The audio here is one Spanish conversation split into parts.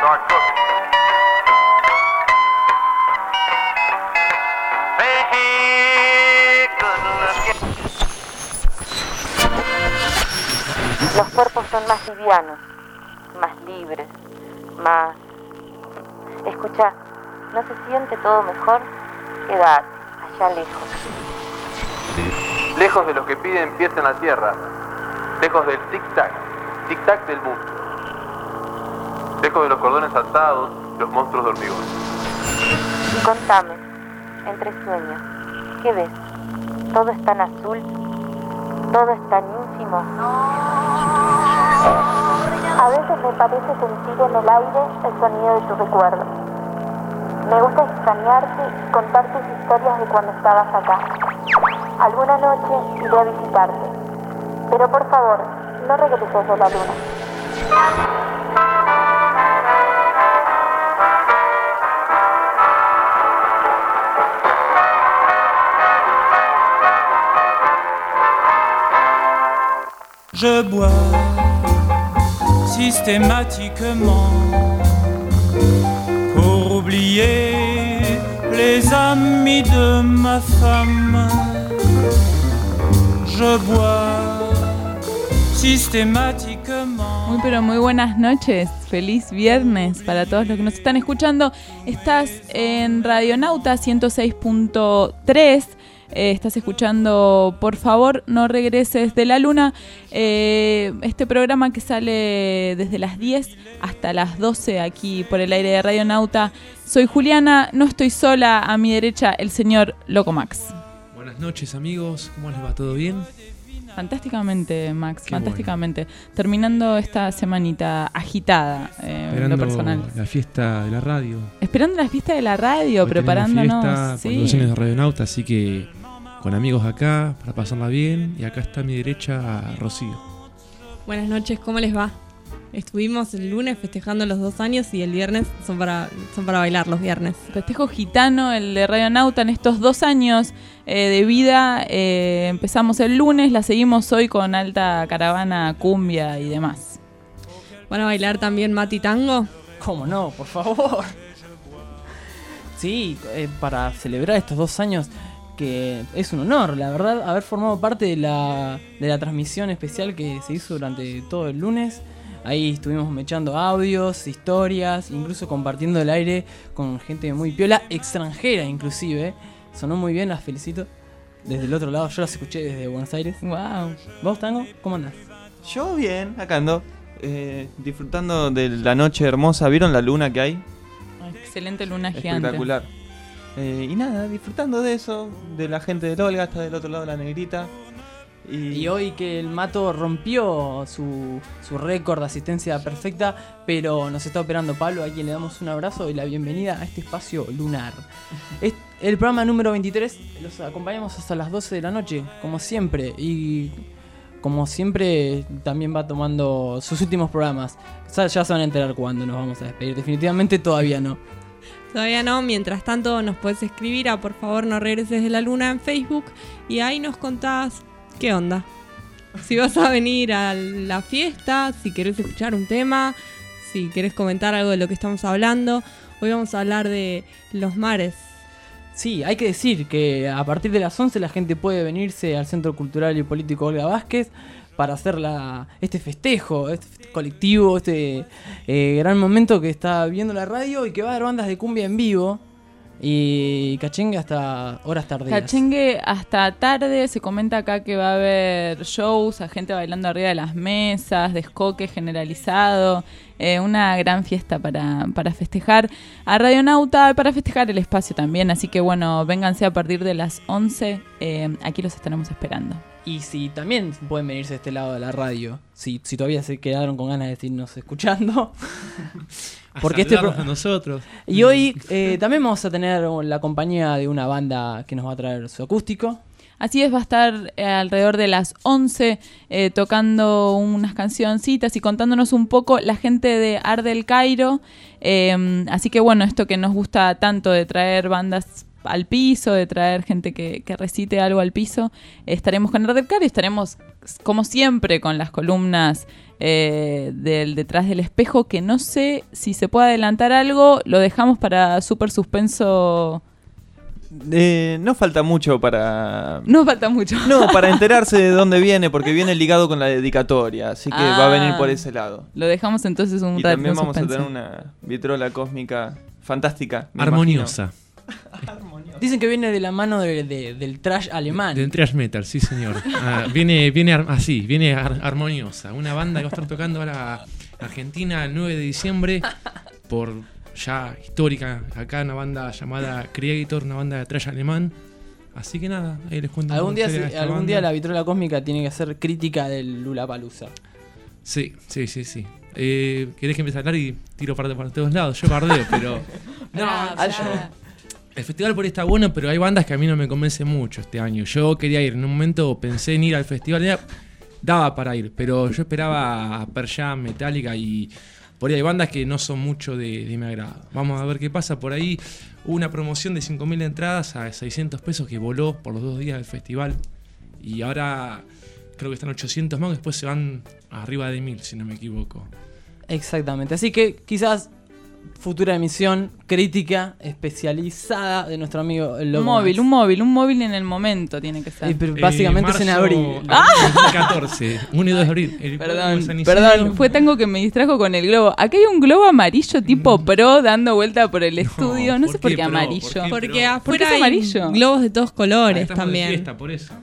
start cooking. Hey, good looking. Los cuerpos son más livianos, más libres, más... Escucha, ¿no se siente todo mejor? Quédate, allá lejos. Lejos de los que piden pies en la tierra, lejos del tic-tac del mundo, lejos de los cordones atados, los monstruos de hormigón. Y contame, entre sueños, ¿qué ves? ¿Todo es tan azul? ¿Todo es tan ínfimo? A veces me parece sentir en el aire el sonido de tu recuerdo. Me gusta extrañarte y contar tus historias de cuando estabas acá. Alguna noche iré a visitarte, pero por favor, no regreses de la luna. Je bois systématiquement pour oublier les amis de ma femme. Je bois systématiquement. Muy pero muy buenas noches, feliz viernes para todos los que nos están escuchando. Estás en Radionauta 106.3. Estás escuchando Por favor no regreses de la luna, este programa que sale desde las 10 hasta las 12 aquí por el aire de Radionauta. Soy Juliana, no estoy sola, a mi derecha el señor Loco Max. Buenas noches amigos, ¿cómo les va? ¿Todo bien? Fantásticamente, Max, Qué fantásticamente. Bueno. Terminando esta semanita agitada en lo personal. La fiesta de la radio. Esperando la fiesta de la radio, hoy preparándonos. Fiesta, sí. Por 2 años de Radionauta, así que con amigos acá para pasarla bien. Y acá está a mi derecha Rocío. Buenas noches, ¿cómo les va? Estuvimos el lunes festejando los 2 años y el viernes son para bailar los viernes. Festejo gitano, el de Radionauta en estos 2 años de vida. Empezamos el lunes, la seguimos hoy con alta caravana, cumbia y demás. ¿Van a bailar también Mati Tango? ¿Cómo no? Por favor. Sí, para celebrar estos 2 años, que es un honor, la verdad, haber formado parte de la transmisión especial que se hizo durante todo el lunes. Ahí estuvimos mechando audios, historias, incluso compartiendo el aire con gente muy piola, extranjera inclusive. Sonó muy bien, las felicito. Desde el otro lado, yo las escuché desde Buenos Aires. Wow. ¿Vos, Tango? ¿Cómo andás? Yo bien, acá ando. Disfrutando de la noche hermosa. ¿Vieron la luna que hay? Excelente luna gigante. Espectacular. Y nada, disfrutando de eso, de la gente del Olga, está del otro lado la negrita. Y hoy que el Mato rompió su récord de asistencia perfecta, pero nos está operando Pablo, a quien le damos un abrazo y la bienvenida a este espacio lunar. Es el programa número 23, los acompañamos hasta las 12 de la noche, como siempre, y como siempre también va tomando sus últimos programas. Ya se van a enterar cuándo nos vamos a despedir, definitivamente todavía no. Todavía no, mientras tanto nos puedes escribir a Por favor no regreses de la luna en Facebook y ahí nos contás qué onda. Si vas a venir a la fiesta, si querés escuchar un tema, si querés comentar algo de lo que estamos hablando. Hoy vamos a hablar de los mares. Sí, hay que decir que a partir de las 11 la gente puede venirse al Centro Cultural y Político Olga Vázquez para hacer este festejo, este colectivo, este gran momento que está viendo la radio y que va a haber bandas de cumbia en vivo y cachengue hasta horas tardías. Cachengue hasta tarde, se comenta acá que va a haber shows, a gente bailando arriba de las mesas, descoque generalizado, una gran fiesta para festejar a Radionauta, para festejar el espacio también, así que bueno, vénganse a partir de las 11, aquí los estaremos esperando. Y si también pueden venirse de este lado de la radio, si todavía se quedaron con ganas de seguirnos escuchando. Porque a nosotros. Y hoy también vamos a tener la compañía de una banda que nos va a traer su acústico. Así es, va a estar alrededor de las 11 tocando unas cancioncitas y contándonos un poco la gente de Ardel Cairo. Así que bueno, esto que nos gusta tanto de traer bandas al piso, de traer gente que recite algo al piso. Estaremos con Ardepcar y estaremos, como siempre, con las columnas del Detrás del Espejo, que no sé si se puede adelantar algo, lo dejamos para súper suspenso. No falta mucho para... No falta mucho. No, para enterarse de dónde viene, porque viene ligado con la dedicatoria, así que va a venir por ese lado. Lo dejamos entonces un Y rato también en vamos a suspenso. tener una vitrola cósmica fantástica. me Armoniosa. Dicen que viene de la mano del trash alemán. Del thrash metal, sí señor. Viene armoniosa. Una banda que va a estar tocando ahora Argentina el 9 de diciembre por ya histórica. Acá una banda llamada Creator, una banda de thrash alemán. Así que nada, ahí les cuento. Algún día la vitrola cósmica tiene que hacer crítica del Lollapalooza. Sí. ¿Querés que empiece a hablar y tiro para todos lados? Yo bardeo, pero... El festival por ahí está bueno, pero hay bandas que a mí no me convencen mucho este año. Yo quería ir, en un momento pensé en ir al festival, daba para ir, pero yo esperaba a Pearl Jam, Metallica y por ahí hay bandas que no son mucho de mi agrado. Vamos a ver qué pasa. Por ahí hubo una promoción de 5.000 entradas a 600 pesos que voló por los 2 días del festival y ahora creo que están 800 más, después se van arriba de 1.000, si no me equivoco. Exactamente, así que quizás futura emisión crítica especializada de nuestro amigo el Loco Max. Un móvil en el momento tiene que ser. Pero básicamente es en abril. 2014, 1 y 2 de abril. El juego de San Isidro. Perdón, fue tango que me distrajo con el globo. Acá hay un globo amarillo tipo pro dando vuelta por el estudio. No sé por qué pro? amarillo. Porque ¿Por qué afuera es hay amarillo? globos de todos colores Estamos de también. fiesta, por eso.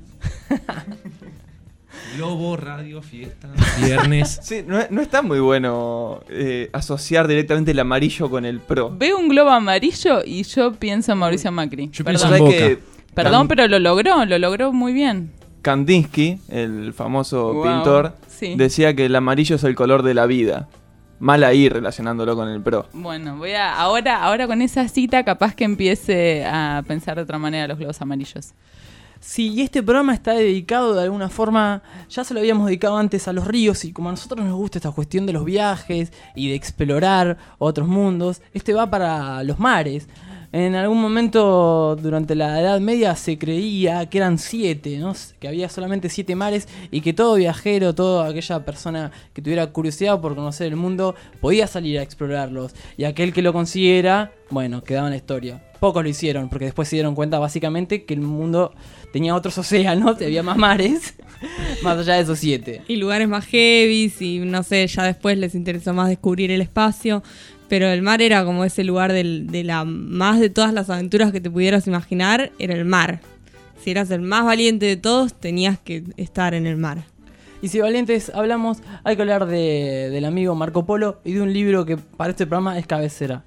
Globo, radio, fiesta, viernes. Sí, no está muy bueno asociar directamente el amarillo con el pro. Veo un globo amarillo y yo pienso en Mauricio Macri. Yo Perdón, pienso en Boca. que Perdón, pero lo logró muy bien. Kandinsky, el famoso Wow, pintor, sí. decía que el amarillo es el color de la vida. Mal ahí relacionándolo con el pro. Bueno, ahora con esa cita capaz que empiece a pensar de otra manera los globos amarillos. Sí, y este programa está dedicado de alguna forma, ya se lo habíamos dedicado antes a los ríos, y como a nosotros nos gusta esta cuestión de los viajes y de explorar otros mundos, este va para los mares. En algún momento durante la Edad Media se creía que eran 7, ¿no? Que había solamente 7 mares y que todo viajero, toda aquella persona que tuviera curiosidad por conocer el mundo podía salir a explorarlos. Y aquel que lo consiguiera, bueno, quedaba en la historia. Pocos lo hicieron porque después se dieron cuenta básicamente que el mundo tenía otros océanos, había más mares, más allá de esos 7. Y lugares más heavy, y no sé, ya después les interesó más descubrir el espacio. Pero el mar era como ese lugar más de todas las aventuras que te pudieras imaginar, era el mar. Si eras el más valiente de todos, tenías que estar en el mar. Y si valientes hablamos, hay que hablar del amigo Marco Polo y de un libro que para este programa es cabecera.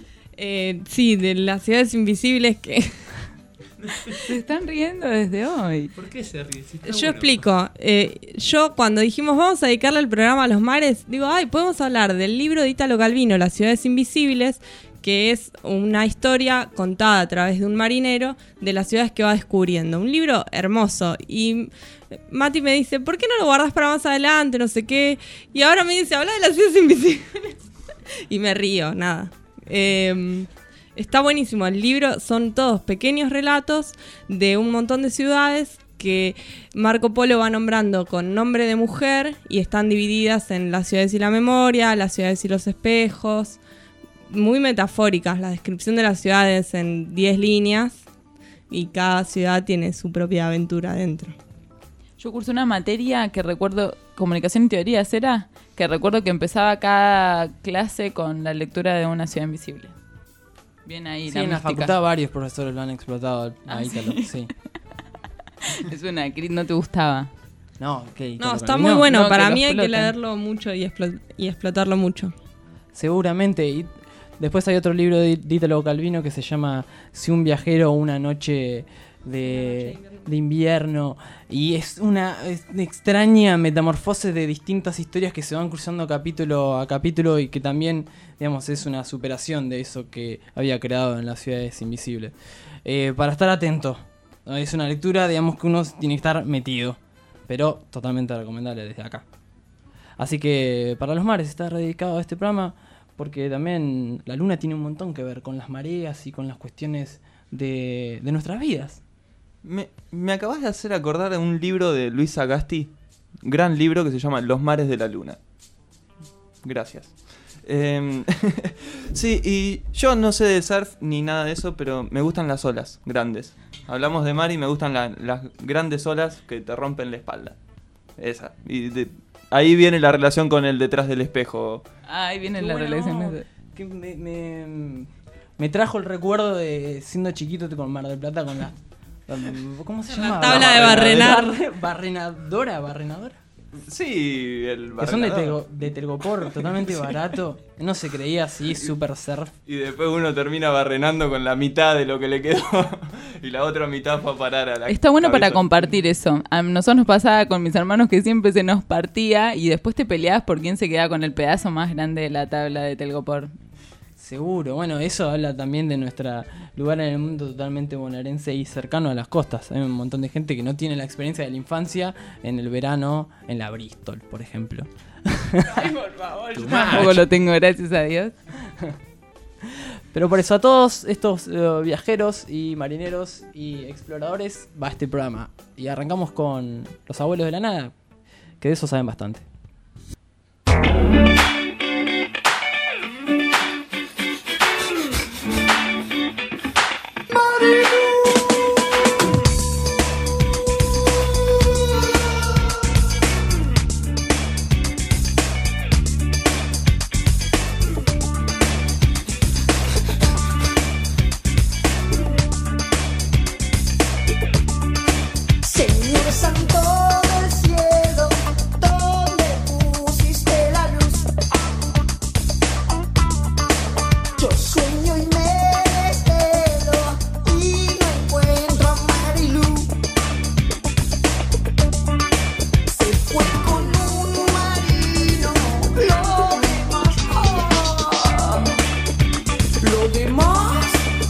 Sí, de las ciudades invisibles que... Se están riendo desde hoy. ¿Por qué se ríe? Si está Yo bueno. explico. Yo cuando dijimos vamos a dedicarle el programa a los mares, digo, podemos hablar del libro de Italo Calvino, Las ciudades invisibles, que es una historia contada a través de un marinero de las ciudades que va descubriendo. Un libro hermoso. Y Mati me dice, ¿por qué no lo guardas para más adelante? No sé qué. Y ahora me dice, habla de las ciudades invisibles. Y me río, nada. Está buenísimo. El libro son todos pequeños relatos de un montón de ciudades que Marco Polo va nombrando con nombre de mujer y están divididas en las ciudades y la memoria, las ciudades y los espejos. Muy metafóricas, la descripción de las ciudades en 10 líneas y cada ciudad tiene su propia aventura dentro. Yo cursé una materia que recuerdo, comunicación y teoría, ¿será? Que recuerdo que empezaba cada clase con la lectura de una ciudad invisible. Bien ahí, Sí, la en la mística. facultad varios profesores lo han explotado a Ítalo, sí. Es una ¿no te gustaba? No, ¿qué? No, Ítalo está Calvino? muy bueno. No, Para que mí lo hay que exploten. leerlo mucho y explotarlo mucho. Seguramente. Y después hay otro libro de Italo Calvino que se llama Si un viajero una noche de invierno. Y es una extraña metamorfosis de distintas historias que se van cruzando capítulo a capítulo y que también, digamos, es una superación de eso que había creado en las ciudades invisibles. Para estar atento. Es una lectura, digamos, que uno tiene que estar metido. Pero totalmente recomendable desde acá. Así que para los mares está dedicado a este programa porque también la luna tiene un montón que ver con las mareas y con las cuestiones de nuestras vidas. Me acabas de hacer acordar de un libro de Luis Sagasti, gran libro que se llama Los mares de la luna. Gracias. Sí, y yo no sé de surf ni nada de eso, pero me gustan las olas grandes. Hablamos de mar y me gustan las grandes olas que te rompen la espalda. Esa. Y ahí viene la relación con el detrás del espejo. Ahí viene Qué la bueno, relación. que me trajo el recuerdo de siendo chiquito con Mar del Plata con ¿cómo se llama? tabla de barrenar. Barrenadora. Sí, el Que son barrenador. de Telgopor, totalmente barato. No se creía así, super surf. Y después uno termina barrenando con la mitad de lo que le quedó y la otra mitad fue a parar a la Está bueno para cabeza. compartir eso. A nosotros nos pasaba con mis hermanos que siempre se nos partía y después te peleabas por quién se quedaba con el pedazo más grande de la tabla de Telgopor. Seguro, bueno, eso habla también de nuestro lugar en el mundo totalmente bonaerense y cercano a las costas. Hay un montón de gente que no tiene la experiencia de la infancia en el verano en la Bristol, por ejemplo. Ay, por favor, yo tampoco lo tengo, gracias a Dios. Pero por eso a todos estos viajeros y marineros y exploradores va este programa. Y arrancamos con los abuelos de la nada, que de eso saben bastante. Señor Santo del cielo, ¿dónde pusiste la luz? Yo sueño y me desvelo y no encuentro a Marilú. Se fue con un marino, lo demás.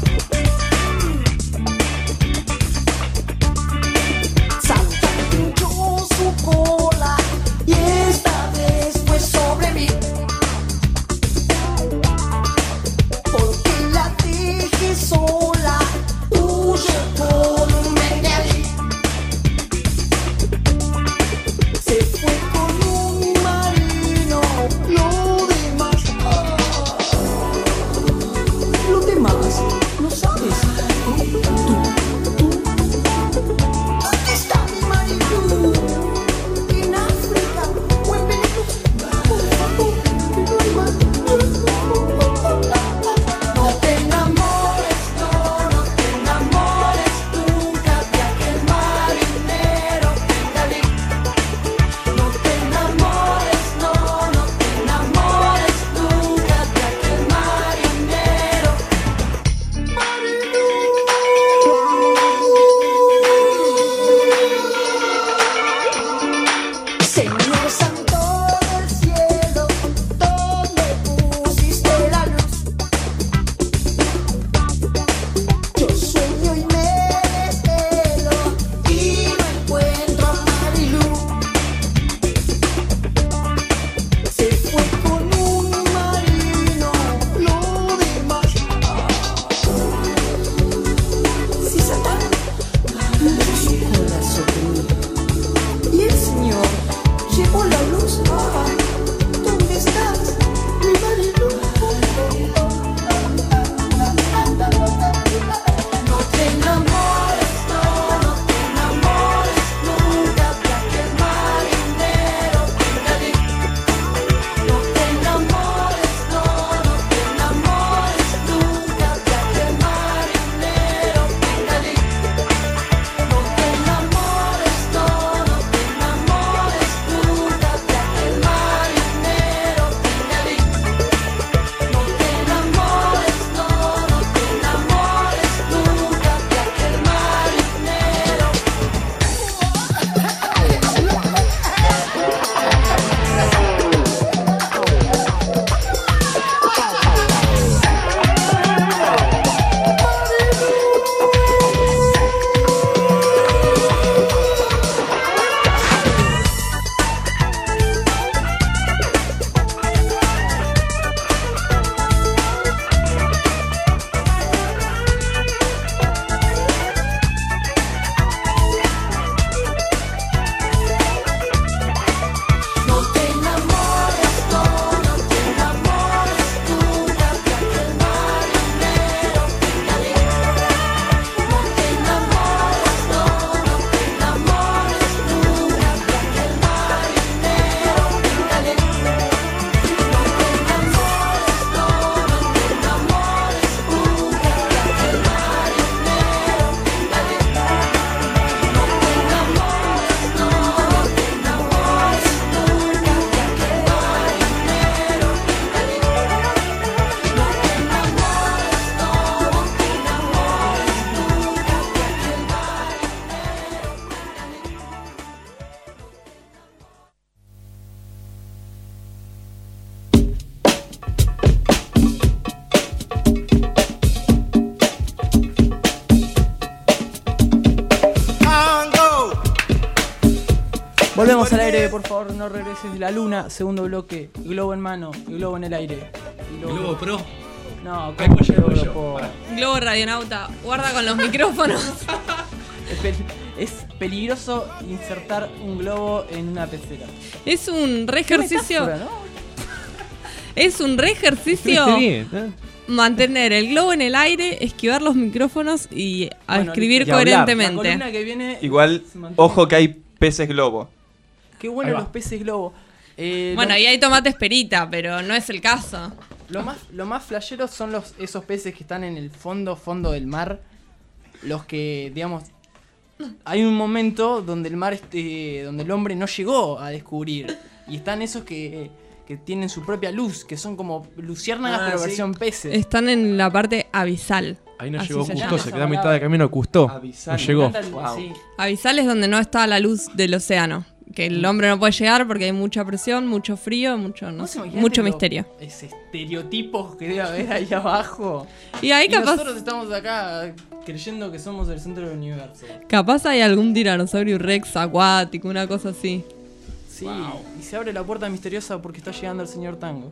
Santa pinchó su cola y esta vez fue sobre mí, porque la Volvemos al aire, por favor, no regreses de la luna. Segundo bloque, globo en mano, globo en el aire. Globo Pro. No, Ahí voy yo, voy yo. Globo Pro. Globo radionauta, guarda con los micrófonos. Es peligroso insertar un globo en una pecera. Es un re Qué ejercicio. metáfora, ¿no? Es un re ejercicio mantener el globo en el aire, esquivar los micrófonos y a Bueno, escribir y hablar. La coherentemente. columna que viene Igual, se mantiene. ojo que hay peces globo. Qué bueno los peces globo. Bueno, y hay tomates perita, pero no es el caso. Lo más flashero son esos peces que están en el fondo del mar. Los que, digamos, hay un momento donde el mar, donde el hombre no llegó a descubrir. Y están esos que tienen su propia luz, que son como luciérnagas, pero sí. versión peces. Están en la parte abisal. Ahí no Así llegó se Custó, llama. se quedó a mitad de camino Custó. Avisal. No llegó. Wow. Sí. Abisal es donde no está la luz del océano. Que el hombre no puede llegar porque hay mucha presión, mucho frío, mucho, no ¿Vos sé, imaginate mucho lo- misterio. Ese estereotipos que debe haber ahí abajo. Y ahí Y capaz, nosotros estamos acá creyendo que somos el centro del universo. capaz hay algún tiranosaurio rex acuático, una cosa así. Sí, y se abre la puerta misteriosa porque está llegando el señor Tango.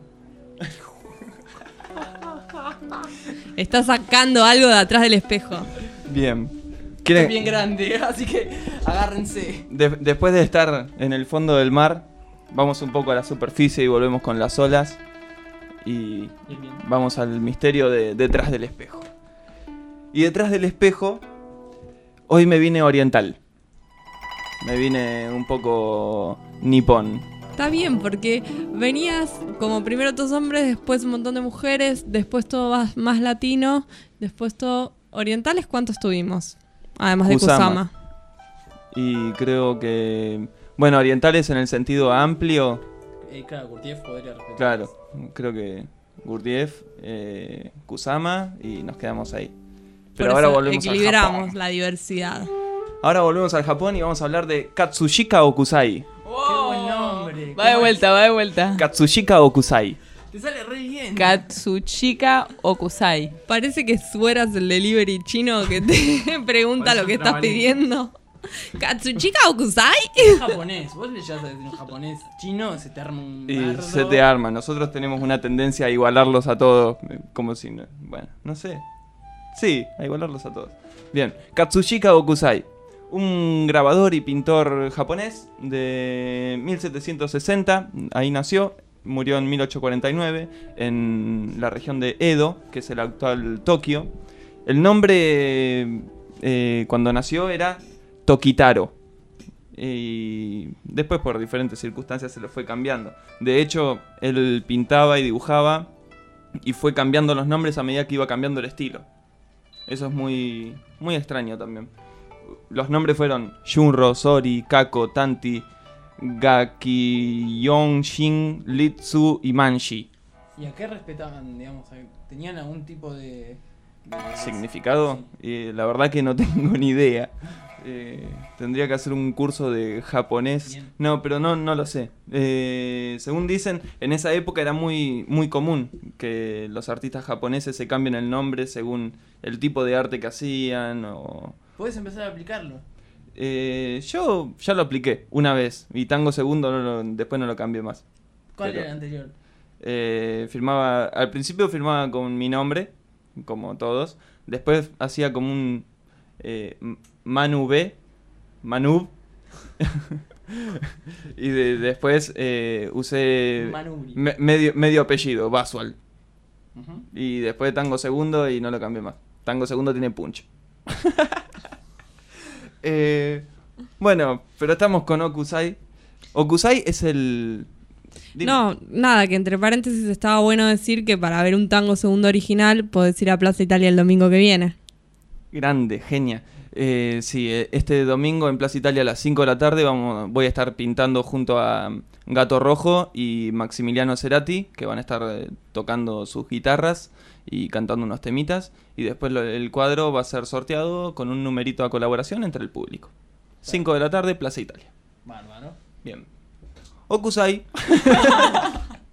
Está sacando algo de atrás del espejo. Bien. Es ¿Quieren- bien grande, así que agárrense. Después de estar en el fondo del mar, vamos un poco a la superficie y volvemos con las olas. Y vamos al misterio de detrás del espejo. Y detrás del espejo, hoy me vine oriental. Me vine un poco nipón. Está bien, porque venías como primero todos hombres, después un montón de mujeres, después todo más latino, después todo orientales. ¿Cuántos tuvimos? Además de Kusama. Kusama. Y creo que... Bueno, orientales en el sentido amplio. Claro, Gurdjieff podría respetar. Claro, creo que Gurdjieff, Kusama y nos quedamos ahí. Pero Por ahora eso volvemos al equilibramos Japón. la diversidad. Ahora volvemos al Japón y vamos a hablar de Katsushika Okusai. Qué buen nombre. Va de vuelta, va de vuelta. Katsushika Okusai. Te sale re bien. Katsuchika Okusai. Parece que fueras el delivery chino que te pregunta Parece lo que un estás trabalengua. pidiendo. Katsuchika Okusai. Es japonés. Vos le llegas a decir un japonés chino, se te arma un Y bardo. se te arma. Nosotros tenemos una tendencia a igualarlos a todos. Como si... Bueno, no sé. Sí, a igualarlos a todos. Bien, Katsushika Okusai. Un grabador y pintor japonés de 1760. Ahí nació. Murió en 1849 en la región de Edo, que es el actual Tokio. El nombre cuando nació era Tokitaro. Y después por diferentes circunstancias se lo fue cambiando. De hecho, él pintaba y dibujaba y fue cambiando los nombres a medida que iba cambiando el estilo. Eso es muy, muy extraño también. Los nombres fueron Shunro, Sori, Kako, Tanti, Gaki, Yonshin, Litsu y Manshi. ¿Y a qué respetaban, digamos? ¿Tenían algún tipo de ¿Significado? La verdad que no tengo ni idea. Tendría que hacer un curso de japonés. Bien. No, pero no lo sé. Según dicen, en esa época era muy, muy común que los artistas japoneses se cambien el nombre según el tipo de arte que hacían o... Puedes empezar a aplicarlo. Yo ya lo apliqué una vez y Tango Segundo después no lo cambié más. ¿Cuál Pero- era el anterior? Firmaba, al principio firmaba con mi nombre, como todos. Después hacía como un Manub. Y después usé Manubri. medio apellido, Basual. Ujú. Y después Tango Segundo y no lo cambié más. Tango Segundo tiene punch. Bueno, pero estamos con Okusai. Okusai es el... Dime. No, nada, que entre paréntesis estaba bueno decir que para ver un tango segundo original podés ir a Plaza Italia el domingo que viene. Grande, genia. Sí, este domingo en Plaza Italia a las 5 de la tarde voy a estar pintando junto a Gato Rojo y Maximiliano Cerati, que van a estar tocando sus guitarras y cantando unos temitas. Y después el cuadro va a ser sorteado con un numerito a colaboración entre el público. 5 de la tarde, Plaza Italia. Bárbaro. Bien. Okusai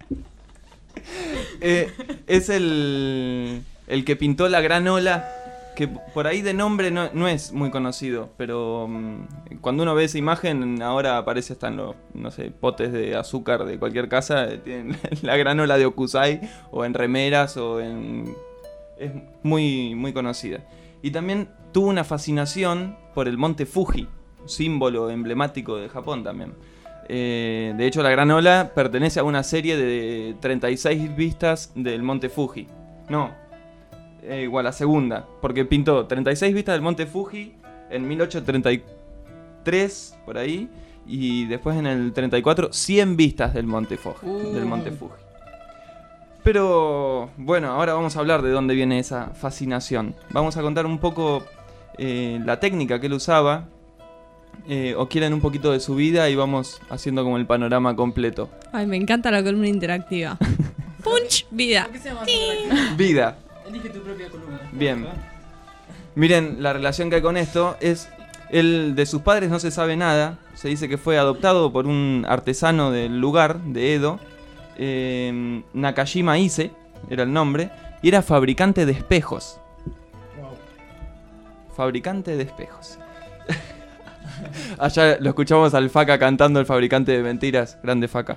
es el que pintó la gran ola que por ahí de nombre no es muy conocido, pero cuando uno ve esa imagen, ahora aparece hasta en los, no sé, potes de azúcar de cualquier casa, tienen la granola de Hokusai, o en remeras, es muy, muy conocida. Y también tuvo una fascinación por el monte Fuji, símbolo emblemático de Japón también. De hecho, la granola pertenece a una serie de 36 vistas del monte Fuji. No, igual la segunda, porque pintó 36 vistas del monte Fuji en 1833, por ahí, y después en el 34, 100 vistas del monte Fuji. Pero bueno, ahora vamos a hablar de dónde viene esa fascinación. Vamos a contar un poco la técnica que él usaba, o quieren un poquito de su vida y vamos haciendo como el panorama completo. Ay, me encanta la columna interactiva. Punch, vida. ¿Por qué se llama Vida. Elige tu propia columna. Bien. Miren, la relación que hay con esto es... de sus padres no se sabe nada. Se dice que fue adoptado por un artesano del lugar, de Edo. Nakajima Ise era el nombre. Y era fabricante de espejos. Wow. Fabricante de espejos. Allá lo escuchamos al Faca cantando, el fabricante de mentiras. Grande Faca.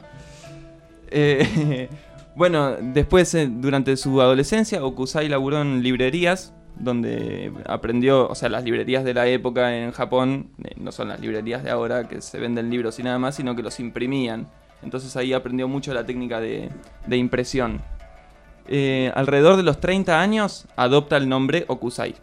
Bueno, después, durante su adolescencia, Hokusai laburó en librerías, donde aprendió, o sea, las librerías de la época en Japón, no son las librerías de ahora que se venden libros y nada más, sino que los imprimían. Entonces ahí aprendió mucho la técnica de impresión. Alrededor de los 30 años, adopta el nombre Hokusai.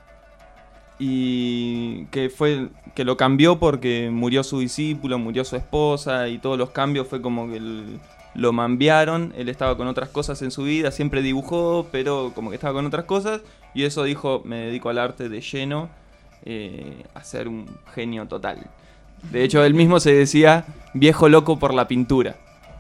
Y que lo cambió porque murió su discípulo, murió su esposa, y todos los cambios fue como que lo mambiaron. Él estaba con otras cosas en su vida, siempre dibujó, pero como que estaba con otras cosas, y eso dijo: me dedico al arte de lleno, a ser un genio total. De hecho, él mismo se decía viejo loco por la pintura.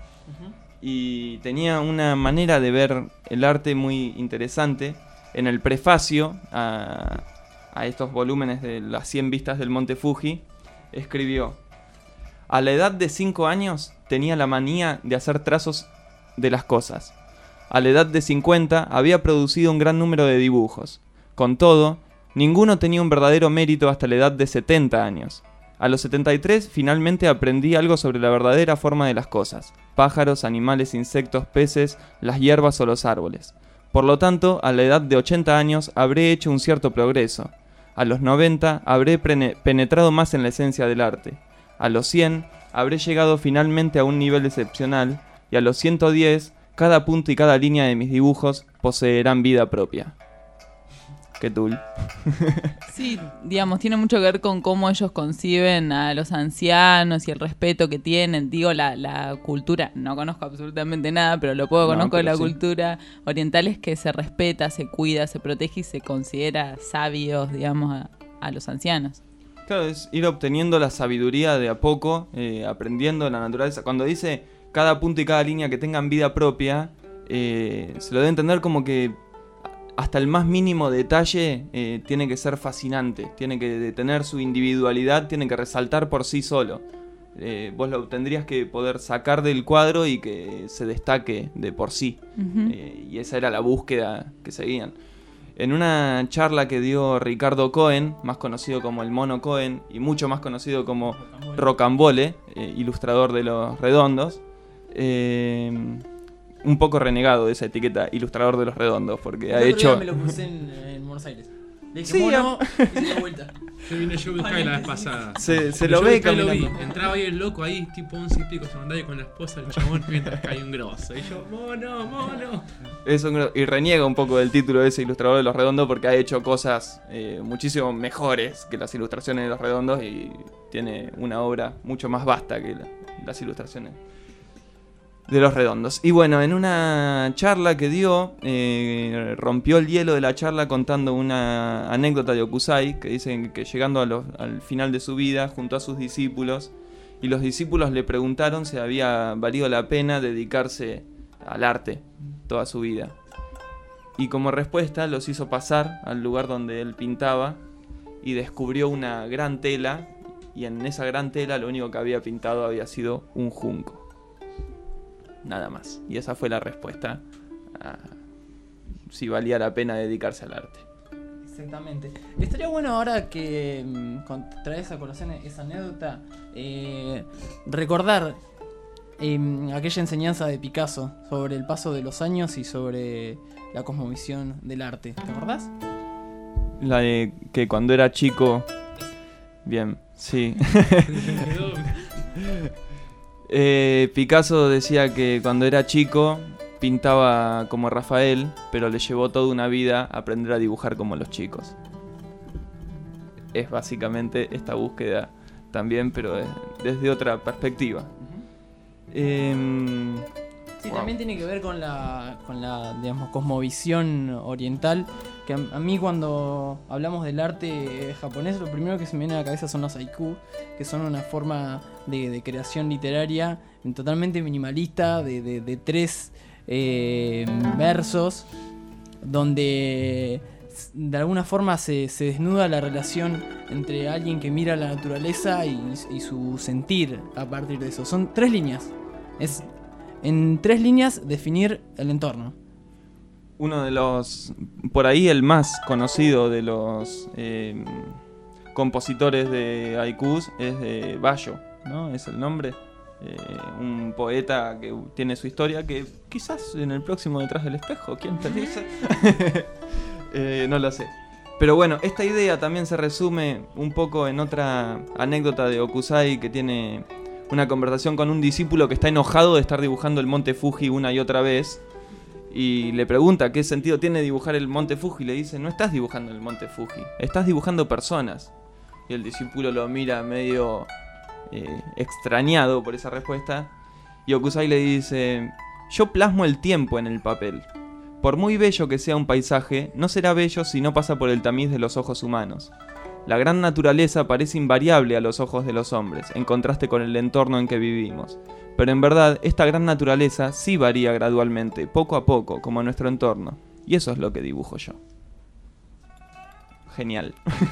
Y tenía una manera de ver el arte muy interesante. En el prefacio a estos volúmenes de las 100 vistas del monte Fuji, escribió: a la edad de 5 años tenía la manía de hacer trazos de las cosas. A la edad de 50 había producido un gran número de dibujos. Con todo, ninguno tenía un verdadero mérito hasta la edad de 70 años. A los 73 finalmente aprendí algo sobre la verdadera forma de las cosas: pájaros, animales, insectos, peces, las hierbas o los árboles. Por lo tanto, a la edad de 80 años habré hecho un cierto progreso. A los 90 habré penetrado más en la esencia del arte. A los 100 habré llegado finalmente a un nivel excepcional, y a los 110 cada punto y cada línea de mis dibujos poseerán vida propia. ¿Qué tul? Sí, digamos, tiene mucho que ver con cómo ellos conciben a los ancianos y el respeto que tienen. Digo, la cultura, no conozco absolutamente nada, pero lo poco conozco de la cultura oriental es que se respeta, se cuida, se protege y se considera sabios, digamos, a los ancianos. Claro, es ir obteniendo la sabiduría de a poco, aprendiendo la naturaleza. Cuando dice cada punto y cada línea que tengan vida propia, se lo debe entender como que hasta el más mínimo detalle tiene que ser fascinante, tiene que tener su individualidad, tiene que resaltar por sí solo. Vos lo tendrías que poder sacar del cuadro y que se destaque de por sí. Y esa era la búsqueda que seguían. En una charla que dio Ricardo Cohen, más conocido como el Mono Cohen y mucho más conocido como Rocambole, ilustrador de Los Redondos, un poco renegado de esa etiqueta, ilustrador de Los Redondos, porque ha hecho... me lo crucé en Buenos Aires. Le dije, Sí, mono, y se dio vuelta. Yo vine yo a buscar la vez pasada. Se lo ve caminando. caminando. Entraba ahí el loco ahí, tipo 11 y pico, se mandaba ahí con la esposa del chabón mientras cae un grosso. Y yo, mono. Y reniega un poco del título de ese ilustrador de Los Redondos porque ha hecho cosas muchísimo mejores que las ilustraciones de Los Redondos y tiene una obra mucho más vasta que las ilustraciones de Los Redondos. Y bueno, en una charla que dio, rompió el hielo de la charla contando una anécdota de Hokusai, que dicen que llegando al final de su vida, junto a sus discípulos, y los discípulos le preguntaron si había valido la pena dedicarse al arte toda su vida. Y como respuesta los hizo pasar al lugar donde él pintaba y descubrió una gran tela, y en esa gran tela lo único que había pintado había sido un junco. Nada más. Y esa fue la respuesta a si valía la pena dedicarse al arte. Exactamente. Estaría bueno ahora que traes a colación esa anécdota, recordar aquella enseñanza de Picasso sobre el paso de los años y sobre la cosmovisión del arte. ¿Te acordás? La de que cuando era chico... Bien, sí. Picasso decía que cuando era chico pintaba como Rafael, pero le llevó toda una vida aprender a dibujar como los chicos. Es básicamente esta búsqueda también, pero desde otra perspectiva. Sí, también tiene que ver con la digamos, cosmovisión oriental, que a mí cuando hablamos del arte japonés, lo primero que se me viene a la cabeza son los haiku, que son una forma de creación literaria totalmente minimalista, de 3 versos, donde de alguna forma se desnuda la relación entre alguien que mira la naturaleza y su sentir a partir de eso. Son 3 líneas. Es en 3 líneas definir el entorno. Uno de los, por ahí el más conocido de los compositores de haikus es de Bayo, ¿no? Es el nombre. Un poeta que tiene su historia, que quizás en el próximo Detrás del Espejo, ¿quién te dice? No lo sé. Pero bueno, esta idea también se resume un poco en otra anécdota de Hokusai, que tiene una conversación con un discípulo que está enojado de estar dibujando el monte Fuji una y otra vez, y le pregunta qué sentido tiene dibujar el monte Fuji, y le dice: no estás dibujando el monte Fuji, estás dibujando personas. Y el discípulo lo mira medio extrañado por esa respuesta, y Hokusai le dice: yo plasmo el tiempo en el papel. Por muy bello que sea un paisaje, no será bello si no pasa por el tamiz de los ojos humanos. La gran naturaleza parece invariable a los ojos de los hombres, en contraste con el entorno en que vivimos. Pero en verdad, esta gran naturaleza sí varía gradualmente, poco a poco, como nuestro entorno. Y eso es lo que dibujo yo. Genial.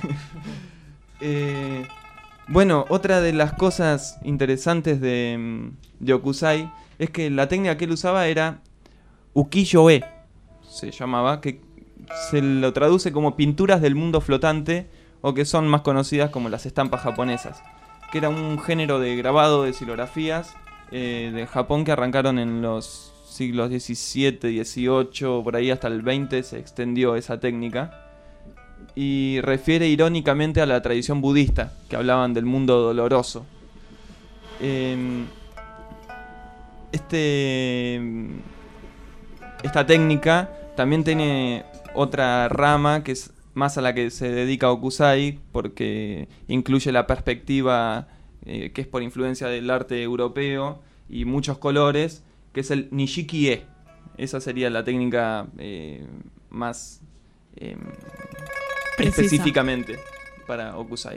Bueno, otra de las cosas interesantes de Hokusai es que la técnica que él usaba era ukiyo-e, se llamaba, que se lo traduce como pinturas del mundo flotante, o que son más conocidas como las estampas japonesas, que era un género de grabado de xilografías de Japón que arrancaron en los siglos XVII, XVIII, por ahí hasta el XX se extendió esa técnica, y refiere irónicamente a la tradición budista, que hablaban del mundo doloroso. Esta técnica también tiene otra rama que es más a la que se dedica Hokusai, porque incluye la perspectiva que es por influencia del arte europeo y muchos colores, que es el Nishiki-e. Esa sería la técnica más específicamente para Hokusai.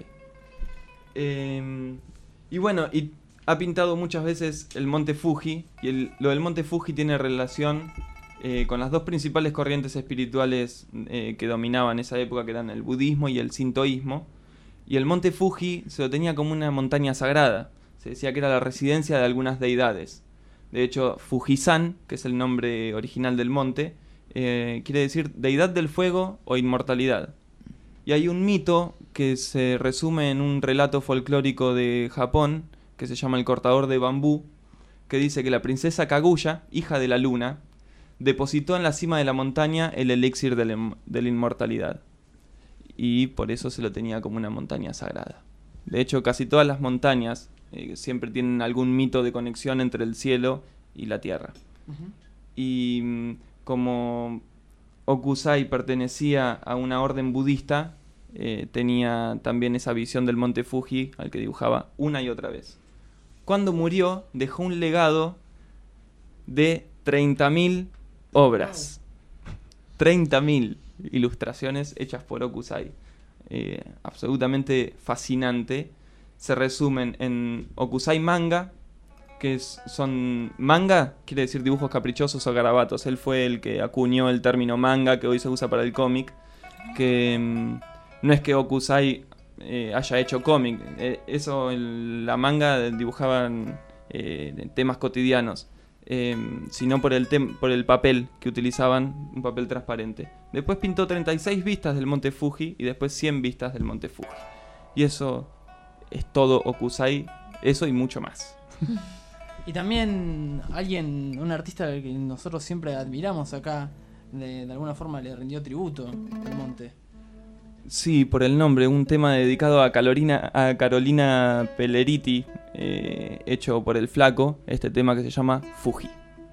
Y bueno, y ha pintado muchas veces el monte Fuji, y lo del monte Fuji tiene relación con las 2 principales corrientes espirituales que dominaban esa época, que eran el budismo y el sintoísmo. Y el monte Fuji se lo tenía como una montaña sagrada. Se decía que era la residencia de algunas deidades. De hecho, Fujisan, que es el nombre original del monte, quiere decir deidad del fuego o inmortalidad. Y hay un mito que se resume en un relato folclórico de Japón, que se llama El cortador de bambú, que dice que la princesa Kaguya, hija de la luna, depositó en la cima de la montaña el elixir de la inmortalidad. Y por eso se lo tenía como una montaña sagrada. De hecho, casi todas las montañas siempre tienen algún mito de conexión entre el cielo y la tierra. Uh-huh. Y como Hokusai pertenecía a una orden budista, tenía también esa visión del monte Fuji al que dibujaba una y otra vez. Cuando murió, dejó un legado de 30.000 obras. 30.000 ilustraciones hechas por Hokusai. Absolutamente fascinante. Se resumen en Hokusai manga, que son manga, quiere decir dibujos caprichosos o garabatos. Él fue el que acuñó el término manga, que hoy se usa para el cómic, que no es que Hokusai haya hecho cómic, eso la manga dibujaban temas cotidianos. sino por el papel que utilizaban, un papel transparente. Después pintó 36 vistas del Monte Fuji y después 100 vistas del Monte Fuji. Y eso es todo Hokusai, eso y mucho más. Y también un artista que nosotros siempre admiramos acá, de alguna forma le rindió tributo al monte. Sí, por el nombre, un tema dedicado a Carolina Pelleriti, hecho por el Flaco, este tema que se llama Fuji.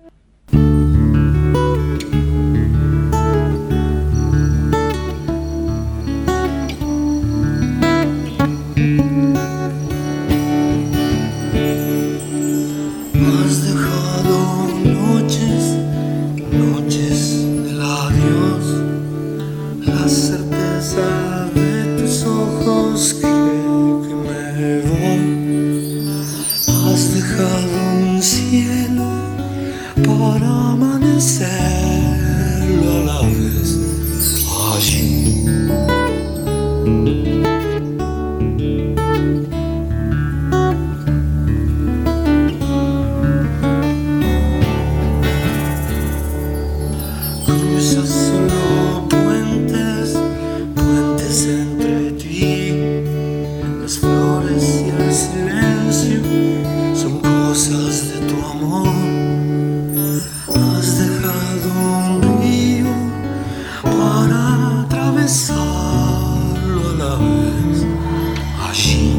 Has dejado noches del adiós, la certeza de tus ojos que me voy. Has dejado un cielo para amanecerlo a la vez allí. Cruzas solo puentes entre ti. Las flores y el silencio son cosas de tu amor. Has dejado un río para atravesarlo a la vez allí.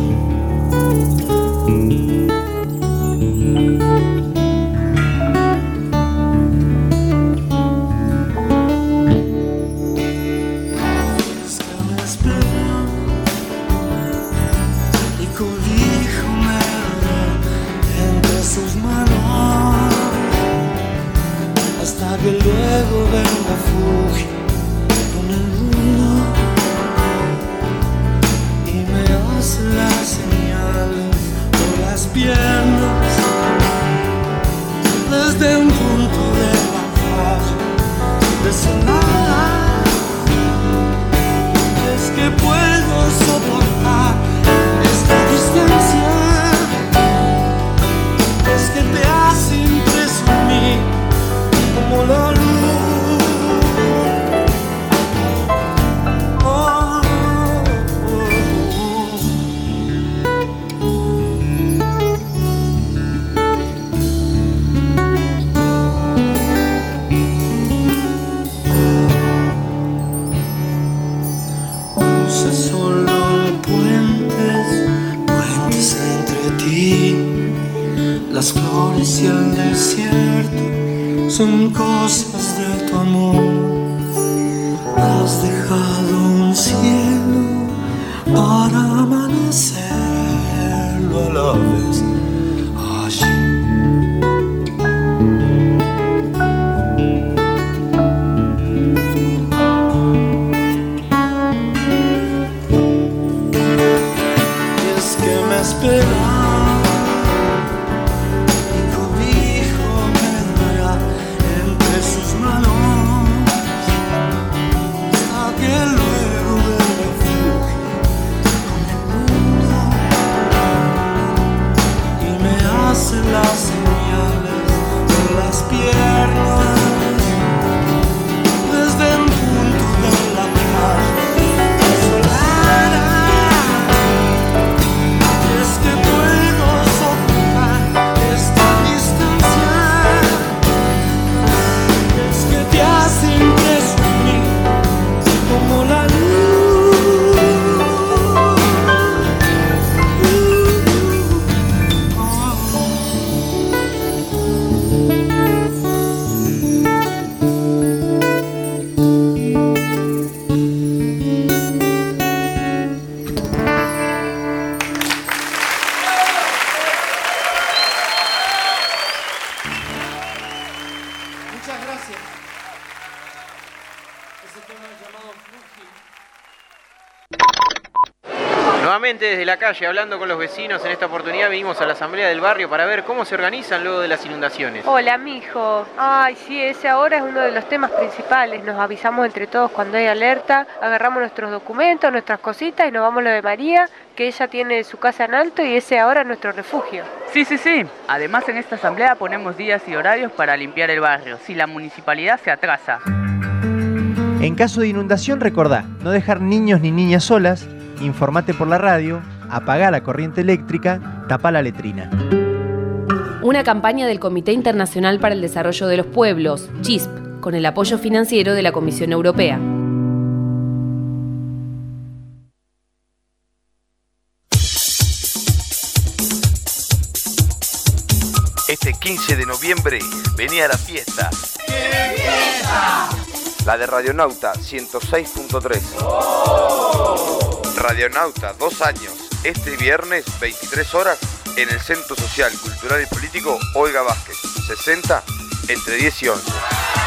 Hasta que luego venga Fuji con el mundo y me hace las señales por las piernas desde un punto de la calle desolada. Es que puedo soportar esta distancia, es que te hace impreso en mí como la luz. Cruza solo puentes entre ti. Las flores y el desierto son cosas de tu amor. Has dejado un cielo para amanecerlo a la vez allí. Y es que me espera. Las señales de las piernas desde un punto de la calle desolada. Es que puedo soportar esta distancia, es que te hace impreso en mí como la luz. Muchas gracias. Ese tema llamado Fuji. Nuevamente desde la calle, hablando con los vecinos, en esta oportunidad vinimos a la asamblea del barrio para ver cómo se organizan luego de las inundaciones. Hola, mijo. Ay, sí, ese ahora es uno de los temas principales. Nos avisamos entre todos cuando hay alerta, agarramos nuestros documentos, nuestras cositas y nos vamos a lo de María, que ella tiene su casa en alto y ese ahora es nuestro refugio. Sí. Además, en esta asamblea ponemos días y horarios para limpiar el barrio, si la municipalidad se atrasa. En caso de inundación, recordá, no dejar niños ni niñas solas, informate por la radio, apagá la corriente eléctrica, tapá la letrina. Una campaña del Comité Internacional para el Desarrollo de los Pueblos, CHISP, con el apoyo financiero de la Comisión Europea. Este 15 de noviembre venía la fiesta. ¡Qué fiesta! La de Radionauta 106.3. Radionauta, 2 años. Este viernes, 23 horas, en el Centro Social, Cultural y Político Olga Vázquez. 60, entre 10 y 11.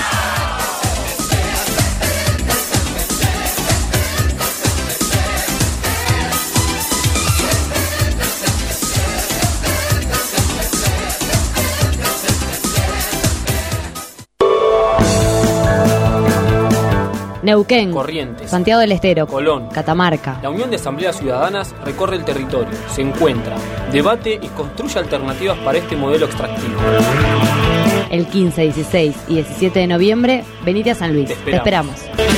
Neuquén, Corrientes, Santiago del Estero, Colón, Catamarca. La Unión de Asambleas Ciudadanas recorre el territorio, se encuentra, debate y construye alternativas para este modelo extractivo. El 15, 16 y 17 de noviembre, venite a San Luis. Te esperamos.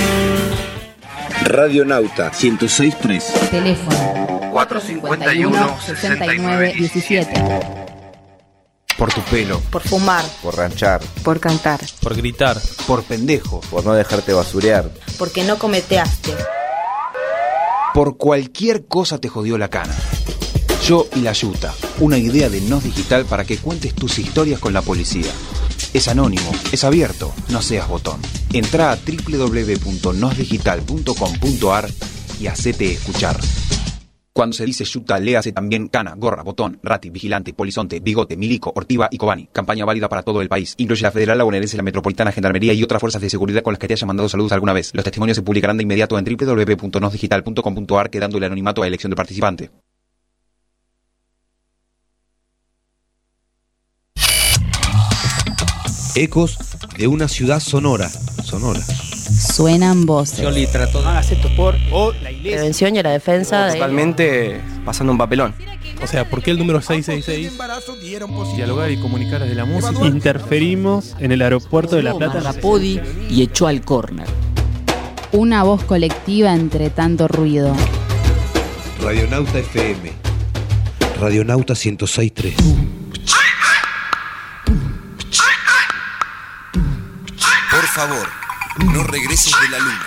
Radionauta 106.3. Teléfono 451-6917. Por tu pelo. Por fumar. Por ranchar. Por cantar. Por gritar. Por pendejo. Por no dejarte basurear. Porque no cometeaste. Por cualquier cosa te jodió la cana. Yo y la Yuta. Una idea de Nos Digital para que cuentes tus historias con la policía. Es anónimo, es abierto, no seas botón. Entrá a www.nosdigital.com.ar y hacete escuchar. Cuando se dice Yuta, léase también cana, gorra, botón, rati, vigilante, polizonte, bigote, milico, ortiva y cobani. Campaña válida para todo el país. Incluye la federal, la bonaerense, la metropolitana, gendarmería y otras fuerzas de seguridad con las que te hayan mandado saludos alguna vez. Los testimonios se publicarán de inmediato en www.nosdigital.com.ar, quedando el anonimato a elección del participante. Ecos de una ciudad sonora. Suenan voces. Yo trato de hacer esto por la iglesia. Prevención y la defensa de... Totalmente pasando un papelón. O sea, ¿por qué el número 666? Dialogar y comunicar desde la música. Interferimos en el aeropuerto de La Plata. Rapodi y echó al córner. Una voz colectiva entre tanto ruido. Radionauta FM. Radionauta 106.3. Por favor, no regreses de la luna.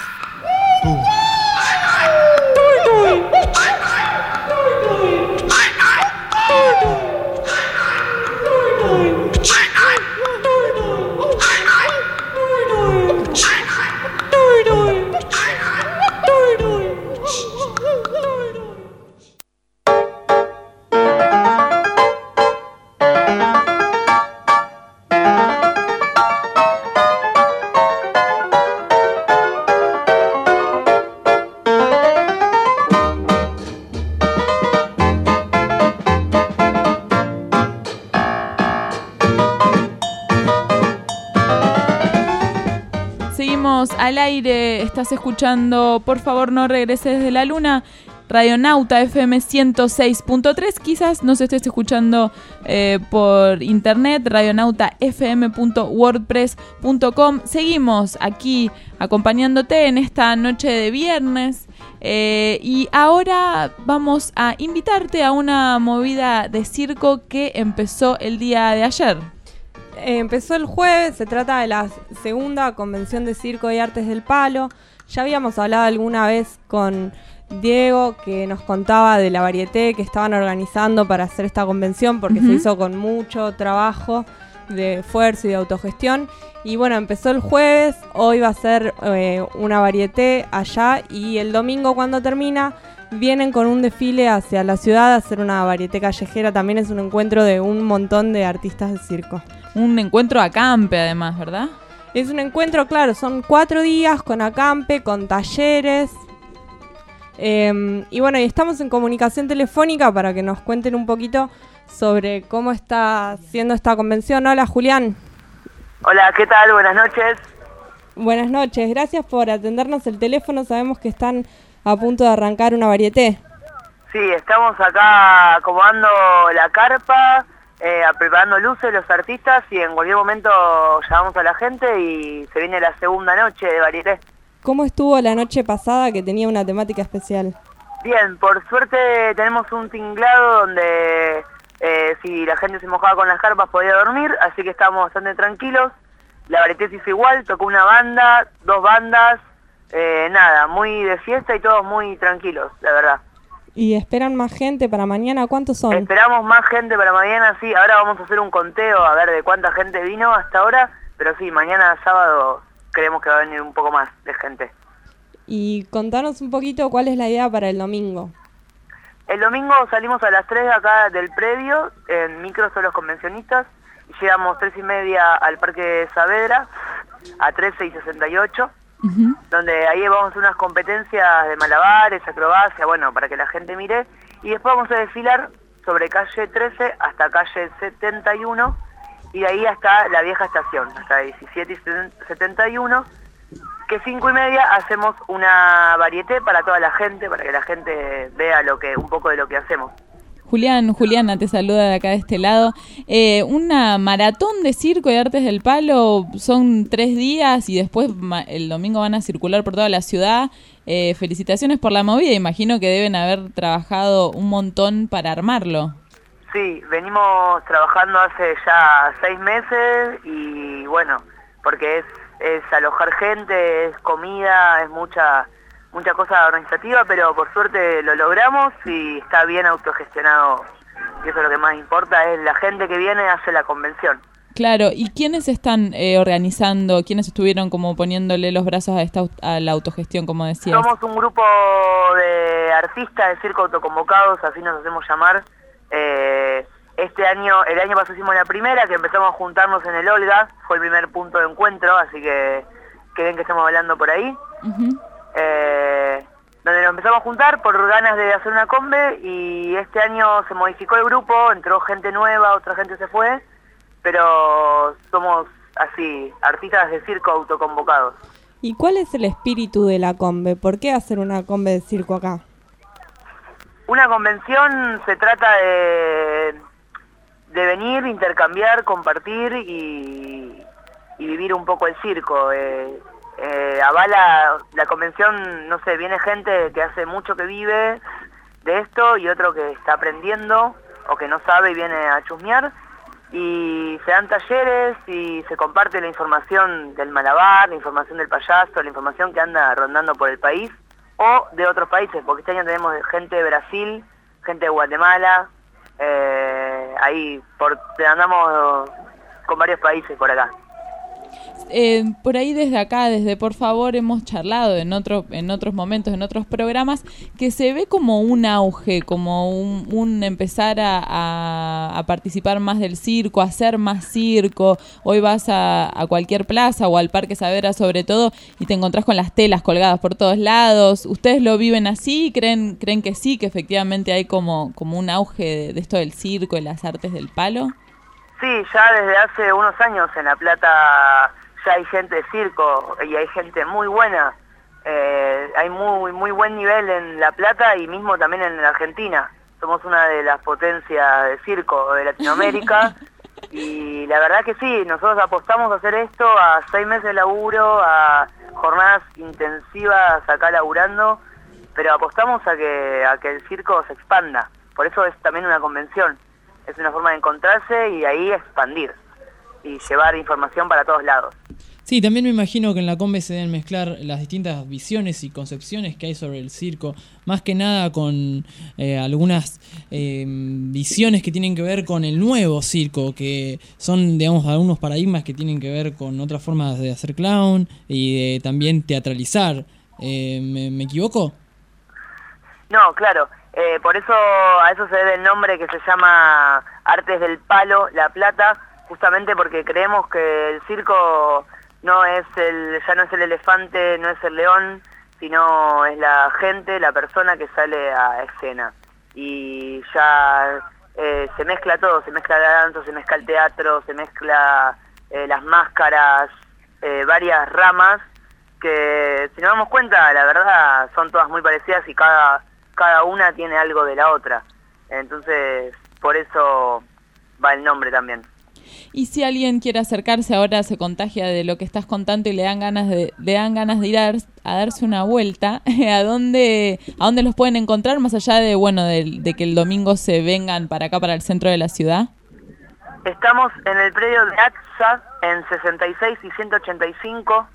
Al aire, estás escuchando Por favor no regreses de la luna, Radionauta FM 106.3. Quizás nos estés escuchando por internet, radionautafm.wordpress.com. Seguimos aquí acompañándote en esta noche de viernes y ahora vamos a invitarte a una movida de circo que empezó el día de ayer. Empezó el jueves, se trata de la segunda convención de circo y artes del palo. Ya habíamos hablado alguna vez con Diego, que nos contaba de la varieté que estaban organizando para hacer esta convención, porque se hizo con mucho trabajo de esfuerzo y de autogestión. Y bueno, empezó el jueves, hoy va a ser una varieté allá, y el domingo, cuando termina, vienen con un desfile hacia la ciudad a hacer una varieté callejera. También es un encuentro de un montón de artistas de circo. Un encuentro acampe además, ¿verdad? Es un encuentro, claro, son 4 días con acampe, con talleres. Y bueno, y estamos en comunicación telefónica para que nos cuenten un poquito sobre cómo está siendo esta convención. Hola, Julián. Hola, ¿qué tal? Buenas noches. Buenas noches, gracias por atendernos el teléfono. Sabemos que están a punto de arrancar una varieté. Sí, estamos acá acomodando la carpa, preparando luces los artistas y en cualquier momento llamamos a la gente y se viene la segunda noche de varieté. ¿Cómo estuvo la noche pasada que tenía una temática especial? Bien, por suerte tenemos un tinglado donde si la gente se mojaba con las carpas podía dormir, así que estábamos bastante tranquilos. La varieté se hizo igual, tocó una banda, 2 bandas, nada, muy de fiesta y todos muy tranquilos, la verdad. ¿Y esperan más gente para mañana? ¿Cuántos son? Esperamos más gente para mañana, sí, ahora vamos a hacer un conteo a ver de cuánta gente vino hasta ahora, pero sí, mañana sábado creemos que va a venir un poco más de gente. Y contanos un poquito cuál es la idea para el domingo. El domingo salimos a las 3 de acá del predio, en micro son los convencionistas, y llegamos 3:30 al Parque Saavedra, a 13 y 68, donde ahí vamos a hacer unas competencias de malabares, acrobacia, bueno, para que la gente mire, y después vamos a desfilar sobre calle 13 hasta calle 71, y de ahí hasta la vieja estación, hasta 17 y 71, que 5:30 hacemos una varieté para toda la gente, para que la gente vea un poco de lo que hacemos. Juliana te saluda de acá de este lado. Una maratón de circo y artes del palo, son 3 días y después el domingo van a circular por toda la ciudad. Felicitaciones por la movida, imagino que deben haber trabajado un montón para armarlo. Sí, venimos trabajando hace ya 6 meses y bueno, porque es alojar gente, es comida, es mucha cosa organizativa, pero por suerte lo logramos y está bien autogestionado. Y eso es lo que más importa, es la gente que viene hace la convención. Claro, ¿y quiénes están organizando, quiénes estuvieron como poniéndole los brazos a la autogestión, como decías? Somos un grupo de artistas de circo autoconvocados, así nos hacemos llamar. El año pasado hicimos la primera, que empezamos a juntarnos en el Olga, fue el primer punto de encuentro, así que ven que estamos hablando por ahí. Donde nos empezamos a juntar por ganas de hacer una combe y este año se modificó el grupo, entró gente nueva, otra gente se fue, pero somos así, artistas de circo autoconvocados. ¿Y cuál es el espíritu de la combe? ¿Por qué hacer una combe de circo acá? Una convención se trata de venir, intercambiar, compartir y vivir un poco el circo. Avala la convención, no sé, viene gente que hace mucho que vive de esto y otro que está aprendiendo o que no sabe y viene a chusmear, y se dan talleres y se comparte la información del malabar, la información del payaso, la información que anda rondando por el país o de otros países, porque este año tenemos gente de Brasil, gente de Guatemala, ahí andamos con varios países por acá. Por ahí desde acá, desde Por Favor, hemos charlado en otros momentos, en otros programas, que se ve como un auge, como un empezar a participar más del circo, a hacer más circo. Hoy vas a cualquier plaza o al Parque Saavedra sobre todo y te encontrás con las telas colgadas por todos lados. ¿Ustedes lo viven así? ¿Creen que sí, que efectivamente hay como un auge de esto del circo y las artes del palo? Sí, ya desde hace unos años en La Plata ya hay gente de circo y hay gente muy buena. Hay muy buen nivel en La Plata y mismo también en la Argentina. Somos una de las potencias de circo de Latinoamérica y la verdad que sí, nosotros apostamos a hacer esto a 6 meses de laburo, a jornadas intensivas acá laburando, pero apostamos a que el circo se expanda. Por eso es también una convención. Es una forma de encontrarse y ahí expandir y llevar información para todos lados. Sí, también me imagino que en la combe se deben mezclar las distintas visiones y concepciones que hay sobre el circo, más que nada con algunas visiones que tienen que ver con el nuevo circo, que son, digamos, algunos paradigmas que tienen que ver con otras formas de hacer clown y de también teatralizar. ¿Me equivoco? No, claro. Por eso a eso se debe el nombre que se llama Artes del Palo, La Plata, justamente porque creemos que el circo ya no es el elefante, no es el león, sino es la gente, la persona que sale a escena. Y ya se mezcla todo, se mezcla la danza, se mezcla el teatro, se mezcla las máscaras, varias ramas que, si nos damos cuenta, la verdad son todas muy parecidas y cada una tiene algo de la otra. Entonces, por eso va el nombre también. Y si alguien quiere acercarse ahora, se contagia de lo que estás contando y le dan ganas de ir a darse una vuelta, ¿a dónde los pueden encontrar, más allá de que el domingo se vengan para acá, para el centro de la ciudad? Estamos en el predio de AXA, en 66 y 185.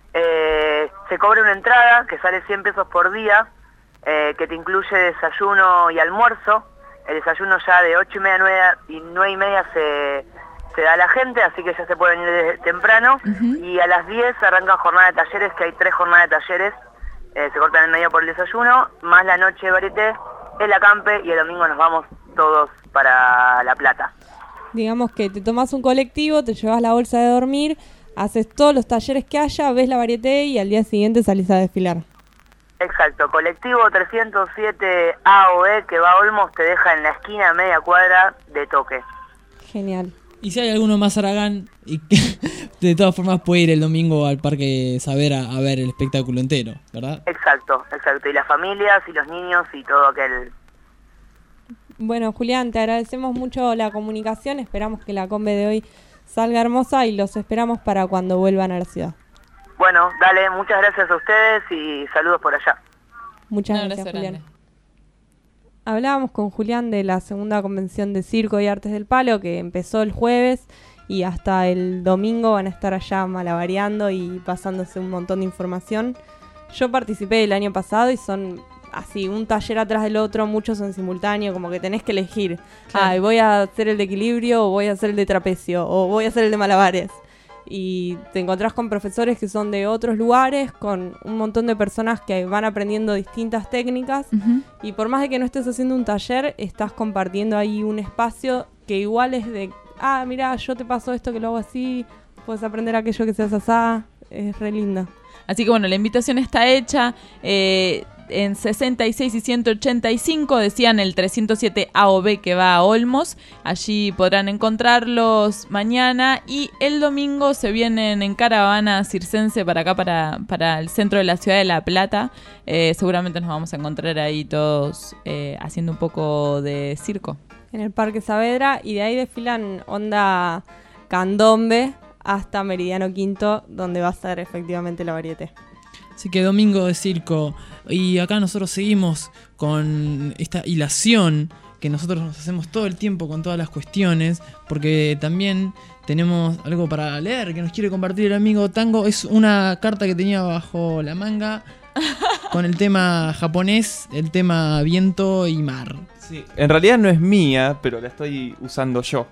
Se cobra una entrada que sale 100 pesos por día, que te incluye desayuno y almuerzo. El desayuno ya de 8:30, 9:30 se da a la gente, así que ya se puede venir desde temprano. Y a las 10 arranca jornada de talleres, que hay 3 jornadas de talleres. Se cortan en medio por el desayuno, más la noche de varieté, el acampe, y el domingo nos vamos todos para La Plata. Digamos que te tomás un colectivo, te llevas la bolsa de dormir, haces todos los talleres que haya, ves la varieté y al día siguiente salís a desfilar. Exacto, colectivo 307 A o E que va a Olmos, te deja en la esquina, media cuadra de toque. Genial. Y si hay alguno más Aragán, y de todas formas puede ir el domingo al Parque Saber a ver el espectáculo entero, ¿verdad? Exacto. Y las familias y los niños y todo aquel. Bueno, Julián, te agradecemos mucho la comunicación, esperamos que la combe de hoy salga hermosa y los esperamos para cuando vuelvan a la ciudad. Bueno, dale, muchas gracias a ustedes y saludos por allá. Muchas gracias, Julián. Hablábamos con Julián de la segunda convención de Circo y Artes del Palo, que empezó el jueves y hasta el domingo van a estar allá malabareando y pasándose un montón de información. Yo participé el año pasado y son así, un taller atrás del otro, muchos en simultáneo, como que tenés que elegir. Claro. Voy a hacer el de equilibrio, o voy a hacer el de trapecio, o voy a hacer el de malabares. Y te encontrás con profesores que son de otros lugares, con un montón de personas que van aprendiendo distintas técnicas. Y por más de que no estés haciendo un taller, estás compartiendo ahí un espacio que igual es de, mira, yo te paso esto que lo hago así, puedes aprender aquello que se hace así, es re linda. Así que bueno, la invitación está hecha. En 66 y 185 decían el 307 A o B que va a Olmos. Allí podrán encontrarlos mañana. Y el domingo se vienen en caravana circense para acá, para el centro de la ciudad de La Plata. Seguramente nos vamos a encontrar ahí todos haciendo un poco de circo. En el Parque Saavedra, y de ahí desfilan onda candombe hasta Meridiano Quinto, donde va a estar efectivamente la varieté. Así que domingo de circo. Y acá nosotros seguimos con esta hilación que nosotros nos hacemos todo el tiempo con todas las cuestiones, porque también tenemos algo para leer que nos quiere compartir el amigo Tango. Es una carta que tenía bajo la manga con el tema japonés, el tema viento y mar. Sí, en realidad no es mía, pero la estoy usando yo.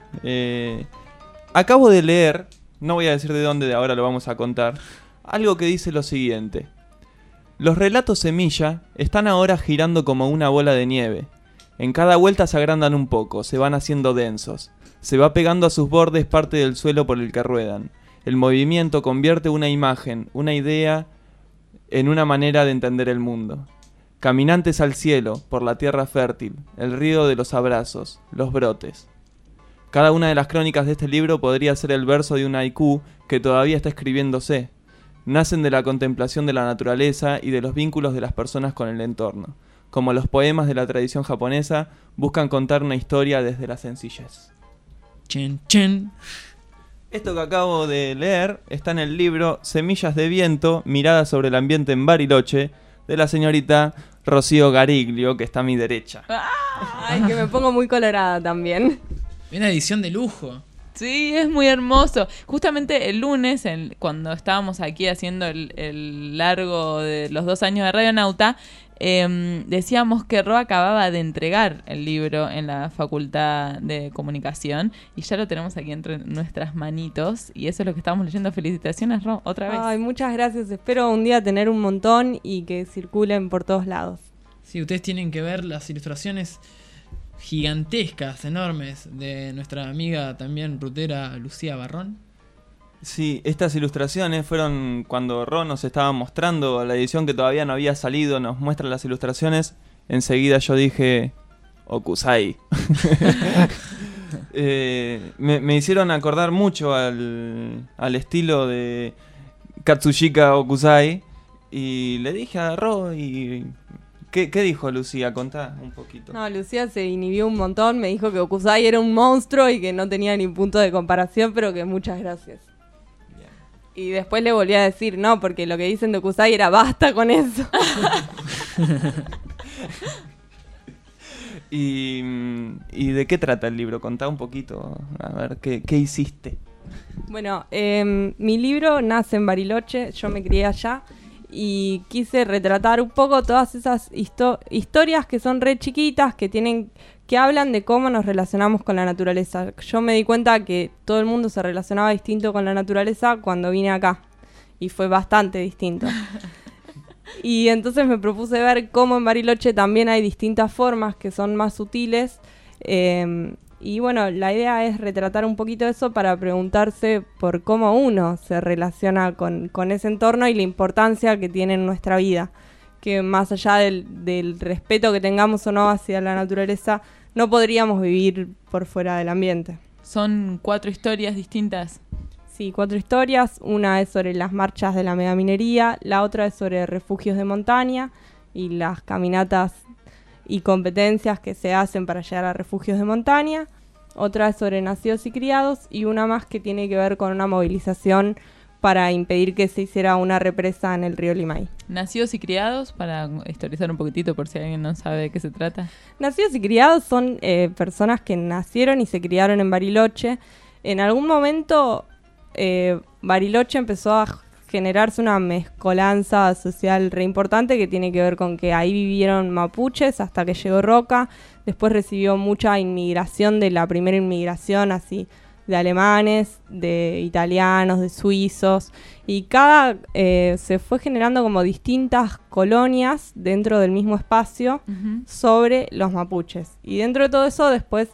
Acabo de leer, no voy a decir de dónde, de ahora lo vamos a contar, algo que dice lo siguiente. Los relatos semilla están ahora girando como una bola de nieve. En cada vuelta se agrandan un poco, se van haciendo densos. Se va pegando a sus bordes parte del suelo por el que ruedan. El movimiento convierte una imagen, una idea, en una manera de entender el mundo. Caminantes al cielo, por la tierra fértil, el río de los abrazos, los brotes. Cada una de las crónicas de este libro podría ser el verso de un haiku que todavía está escribiéndose. Nacen de la contemplación de la naturaleza y de los vínculos de las personas con el entorno. Como los poemas de la tradición japonesa, buscan contar una historia desde la sencillez. Chen, chen. Esto que acabo de leer está en el libro Semillas de Viento, mirada sobre el ambiente en Bariloche, de la señorita Rocío Gariglio, que está a mi derecha. Ay, que me pongo muy colorada también. Una edición de lujo. Sí, es muy hermoso. Justamente el lunes, cuando estábamos aquí haciendo el largo de los 2 años de Radionauta, decíamos que Ro acababa de entregar el libro en la Facultad de Comunicación y ya lo tenemos aquí entre nuestras manitos y eso es lo que estamos leyendo. Felicitaciones, Ro, otra vez. Ay, muchas gracias. Espero un día tener un montón y que circulen por todos lados. Sí, ustedes tienen que ver las ilustraciones gigantescas, enormes, de nuestra amiga también rutera Lucía Barrón. Sí, estas ilustraciones fueron cuando Ron nos estaba mostrando la edición que todavía no había salido, nos muestra las ilustraciones. Enseguida yo dije, Okusai. Me hicieron acordar mucho al estilo de Katsushika Okusai. Y le dije a Ro, y ¿qué dijo Lucía? Contá un poquito. No, Lucía se inhibió un montón, me dijo que Okusai era un monstruo y que no tenía ni punto de comparación, pero que muchas gracias. Bien. Y después le volví a decir, no, porque lo que dicen de Okusai era basta con eso. ¿Y de qué trata el libro? Contá un poquito, a ver, ¿qué hiciste? Bueno, mi libro nace en Bariloche, yo me crié allá y quise retratar un poco todas esas historias que son re chiquitas, que hablan de cómo nos relacionamos con la naturaleza. Yo me di cuenta que todo el mundo se relacionaba distinto con la naturaleza cuando vine acá y fue bastante distinto. Y entonces me propuse ver cómo en Bariloche también hay distintas formas que son más sutiles. Y bueno, la idea es retratar un poquito eso para preguntarse por cómo uno se relaciona con ese entorno y la importancia que tiene en nuestra vida. Que más allá del respeto que tengamos o no hacia la naturaleza, no podríamos vivir por fuera del ambiente. Son 4 historias distintas. Sí, 4 historias. Una es sobre las marchas de la megaminería, la otra es sobre refugios de montaña y las caminatas y competencias que se hacen para llegar a refugios de montaña. Otra es sobre nacidos y criados y una más que tiene que ver con una movilización para impedir que se hiciera una represa en el río Limay. Nacidos y criados, para historizar un poquitito por si alguien no sabe de qué se trata. Nacidos y criados son personas que nacieron y se criaron en Bariloche. En algún momento Bariloche empezó a generarse una mezcolanza social re importante que tiene que ver con que ahí vivieron mapuches hasta que llegó Roca. Después recibió mucha inmigración, de la primera inmigración así de alemanes, de italianos, de suizos, y se fue generando como distintas colonias dentro del mismo espacio sobre los mapuches. Y dentro de todo eso después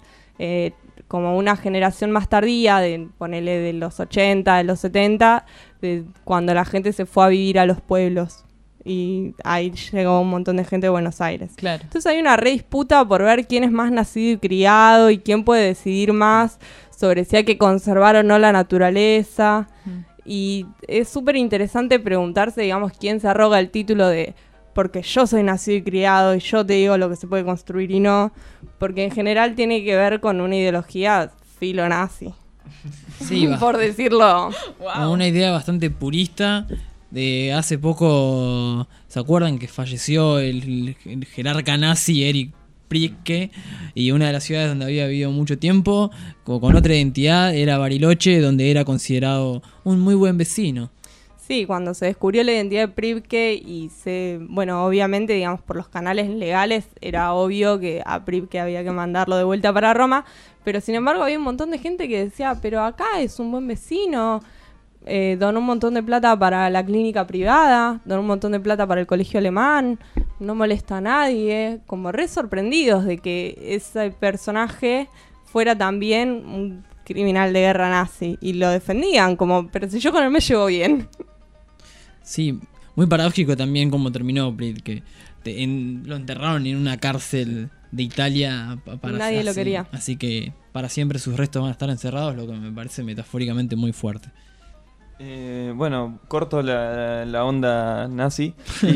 como una generación más tardía, ponele de los 80, de los 70, de cuando la gente se fue a vivir a los pueblos. Y ahí llegó un montón de gente de Buenos Aires. Claro. Entonces hay una re disputa por ver quién es más nacido y criado y quién puede decidir más sobre si hay que conservar o no la naturaleza. Y es súper interesante preguntarse, digamos, quién se arroga el título de porque yo soy nacido y criado y yo te digo lo que se puede construir y no, porque en general tiene que ver con una ideología filonazi. Sí, por decirlo. Wow. Una idea bastante purista. De hace poco, ¿se acuerdan que falleció el jerarca nazi Erich Priebke? Y una de las ciudades donde había vivido mucho tiempo, con otra identidad, era Bariloche, donde era considerado un muy buen vecino. Sí, cuando se descubrió la identidad de Priebke y bueno, obviamente, digamos, por los canales legales era obvio que a Priebke había que mandarlo de vuelta para Roma, pero sin embargo había un montón de gente que decía, pero acá es un buen vecino, donó un montón de plata para la clínica privada, donó un montón de plata para el colegio alemán, no molesta a nadie, como re sorprendidos de que ese personaje fuera también un criminal de guerra nazi, y lo defendían como, pero si yo con él me llevo bien. Sí, muy paradójico también cómo terminó Priebke, que lo enterraron en una cárcel de Italia para nadie lo quería. Así que para siempre sus restos van a estar encerrados, lo que me parece metafóricamente muy fuerte. Bueno, corto la onda nazi.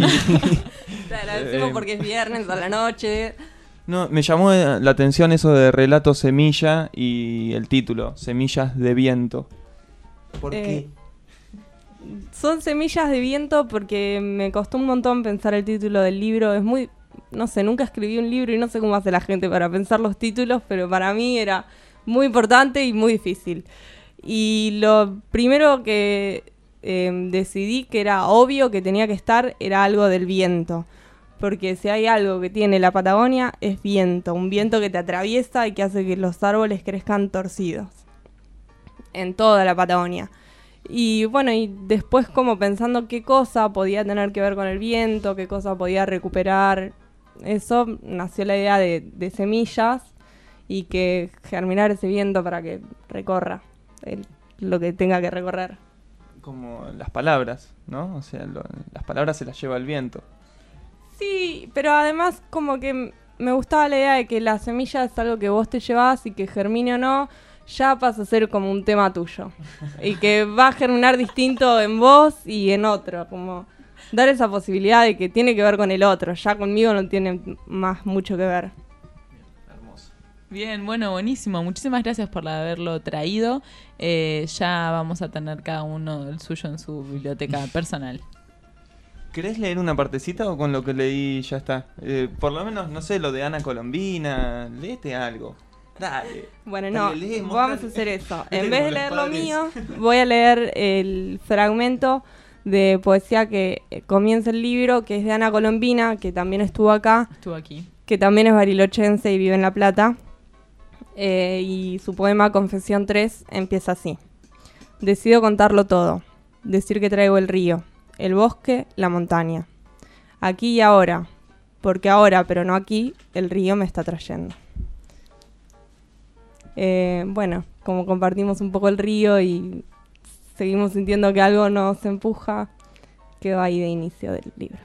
Te agradecemos porque es viernes a la noche. No, me llamó la atención eso de Relato Semilla y el título, Semillas de Viento. ¿Por qué? Son semillas de viento porque me costó un montón pensar el título del libro. Es muy, no sé, nunca escribí un libro y no sé cómo hace la gente para pensar los títulos, pero para mí era muy importante y muy difícil. Y lo primero que decidí que era obvio que tenía que estar era algo del viento. Porque si hay algo que tiene la Patagonia es viento. Un viento que te atraviesa y que hace que los árboles crezcan torcidos. En toda la Patagonia. Y bueno, y después como pensando qué cosa podía tener que ver con el viento, qué cosa podía recuperar. Eso nació la idea de semillas y que germinar ese viento para que recorra lo que tenga que recorrer. como las palabras, ¿no? O sea, las palabras se las lleva el viento. Sí, pero además como que me gustaba la idea de que la semilla es algo que vos te llevás y que germine o no, ya pasa a ser como un tema tuyo. Y que va a germinar distinto en vos y en otro, como dar esa posibilidad de que tiene que ver con el otro, ya conmigo no tiene más mucho que ver. Bien, bueno, buenísimo. Muchísimas gracias por haberlo traído. Ya vamos a tener cada uno el suyo en su biblioteca personal. ¿Querés leer una partecita o con lo que leí ya está? Por lo menos, no sé, lo de Ana Colombina. Léete algo. Dale. Bueno, Dale, no, vamos a hacer eso. En vez de leer lo mío, voy a leer el fragmento de poesía que comienza el libro, que es de Ana Colombina, que también estuvo acá. Estuvo aquí. Que también es barilochense y vive en La Plata. Y su poema Confesión 3 empieza así. Decido contarlo todo, decir que traigo el río, el bosque, la montaña. Aquí y ahora, porque ahora, pero no aquí, el río me está trayendo. Bueno, como compartimos un poco el río y seguimos sintiendo que algo nos empuja, quedó ahí de inicio del libro.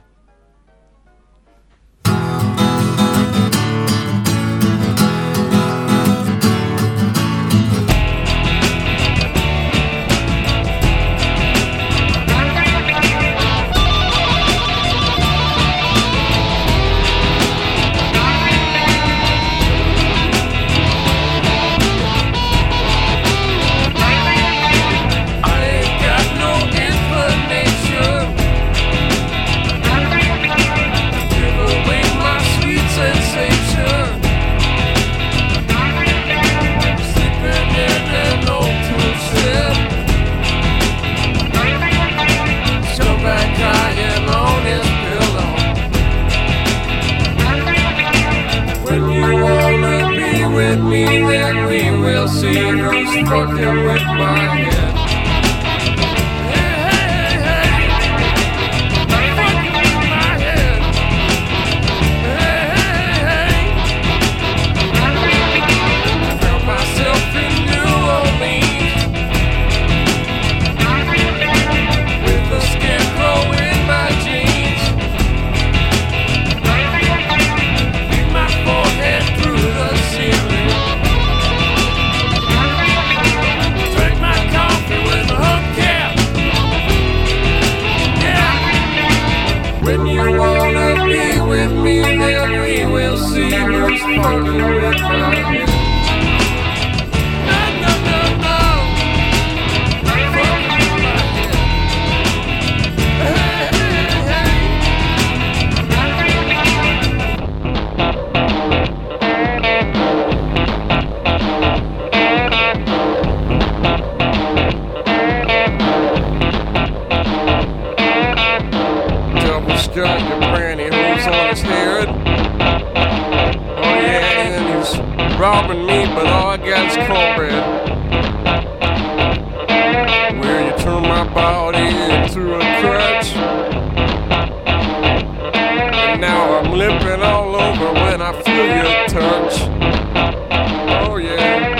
Robbing me, but all I got is cornbread. Where you turn my body into a crutch. And now I'm limping all over when I feel your touch. Oh yeah.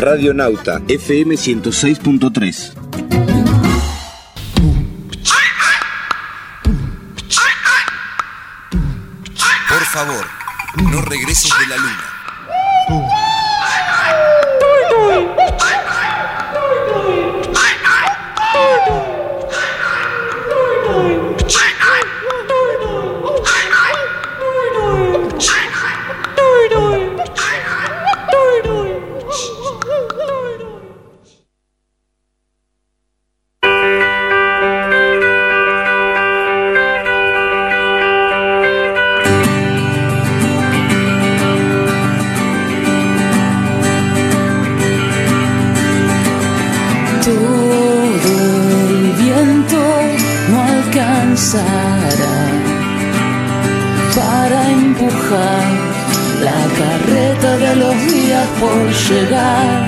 Radionauta FM 106.3. Por favor, no regreses de la luna. Para empujar la carreta de los días por llegar.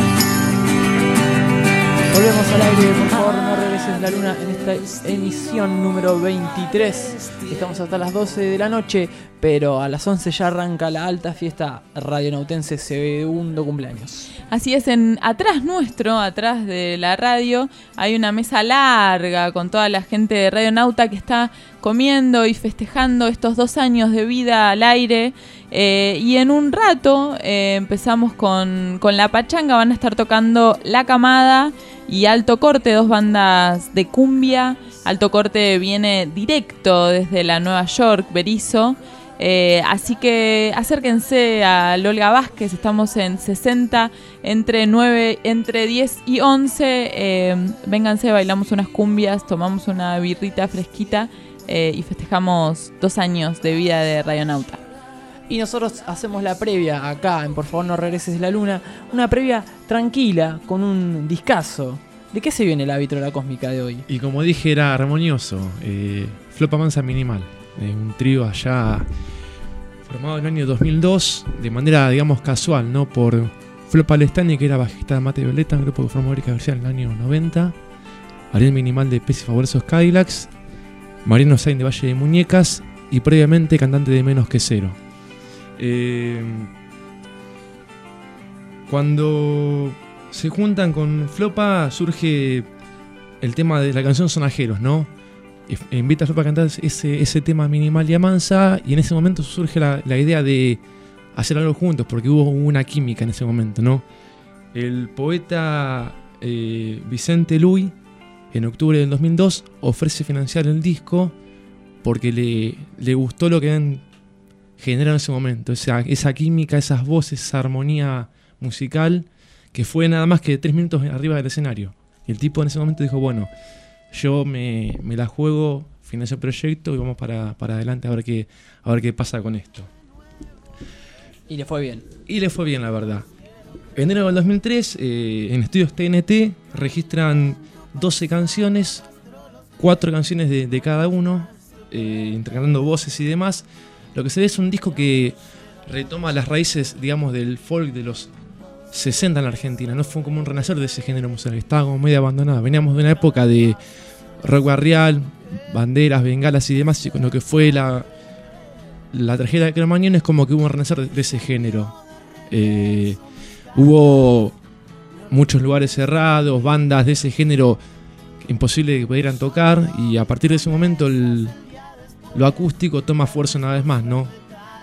Volvemos al aire, por favor, no regreses de la luna en esta emisión número 23. Estamos hasta las 12 de la noche, pero a las 11 ya arranca la alta fiesta radionautense, segundo cumpleaños. Así es, atrás nuestro, atrás de la radio, hay una mesa larga con toda la gente de Radionauta que está comiendo y festejando estos 2 años de vida al aire. Y en un rato empezamos con la pachanga. Van a estar tocando La Camada y Alto Corte, 2 bandas de cumbia. Alto Corte viene directo desde la Nueva York, Berizo. Así que acérquense a Olga Vázquez, estamos en 60, entre 10 y 11. Vénganse, bailamos unas cumbias, tomamos una birrita fresquita y festejamos 2 años de vida de Radionauta. Y nosotros hacemos la previa acá en Por favor no regreses de la luna, una previa tranquila con un discazo. ¿De qué se viene el Avítrola Cósmica de hoy? Y como dije, era armonioso. Flopa Mansa Minimal, un trío allá formado en el año 2002 de manera, digamos, casual, ¿no? Por Flopa Lestani, que era bajista de Mate Violeta, un grupo que formó Erika García en el año 90, Ariel Minimal de Peces Fabulosos Cadillacs, Mariano Sainz de Valle de Muñecas y previamente cantante de Menos que Cero. Cuando se juntan con Flopa surge el tema de la canción Sonajeros, ¿no? Invita a Flopa a cantar ese tema Minimal y Amansa, y en ese momento surge la idea de hacer algo juntos, porque hubo una química en ese momento, ¿no? El poeta Vicente Luis, en octubre del 2002, ofrece financiar el disco porque le gustó lo que habían generado en ese momento, esa química, esas voces, esa armonía musical, que fue nada más que 3 minutos arriba del escenario. Y el tipo en ese momento dijo, bueno, yo me la juego, financio el proyecto y vamos para adelante a ver qué pasa con esto. Y le fue bien. Y le fue bien, la verdad. En enero del 2003, en estudios TNT, registran 12 canciones, 4 canciones de cada uno, intercambiando voces y demás. Lo que se ve es un disco que retoma las raíces, digamos, del folk de los 60 en la Argentina. No fue como un renacer de ese género musical, estaba como medio abandonado. Veníamos de una época de rock barrial, banderas, bengalas y demás, y con lo que fue la tragedia de Cromañón es como que hubo un renacer de ese género. Hubo muchos lugares cerrados, bandas de ese género imposible que pudieran tocar, y a partir de ese momento lo acústico toma fuerza una vez más, ¿no?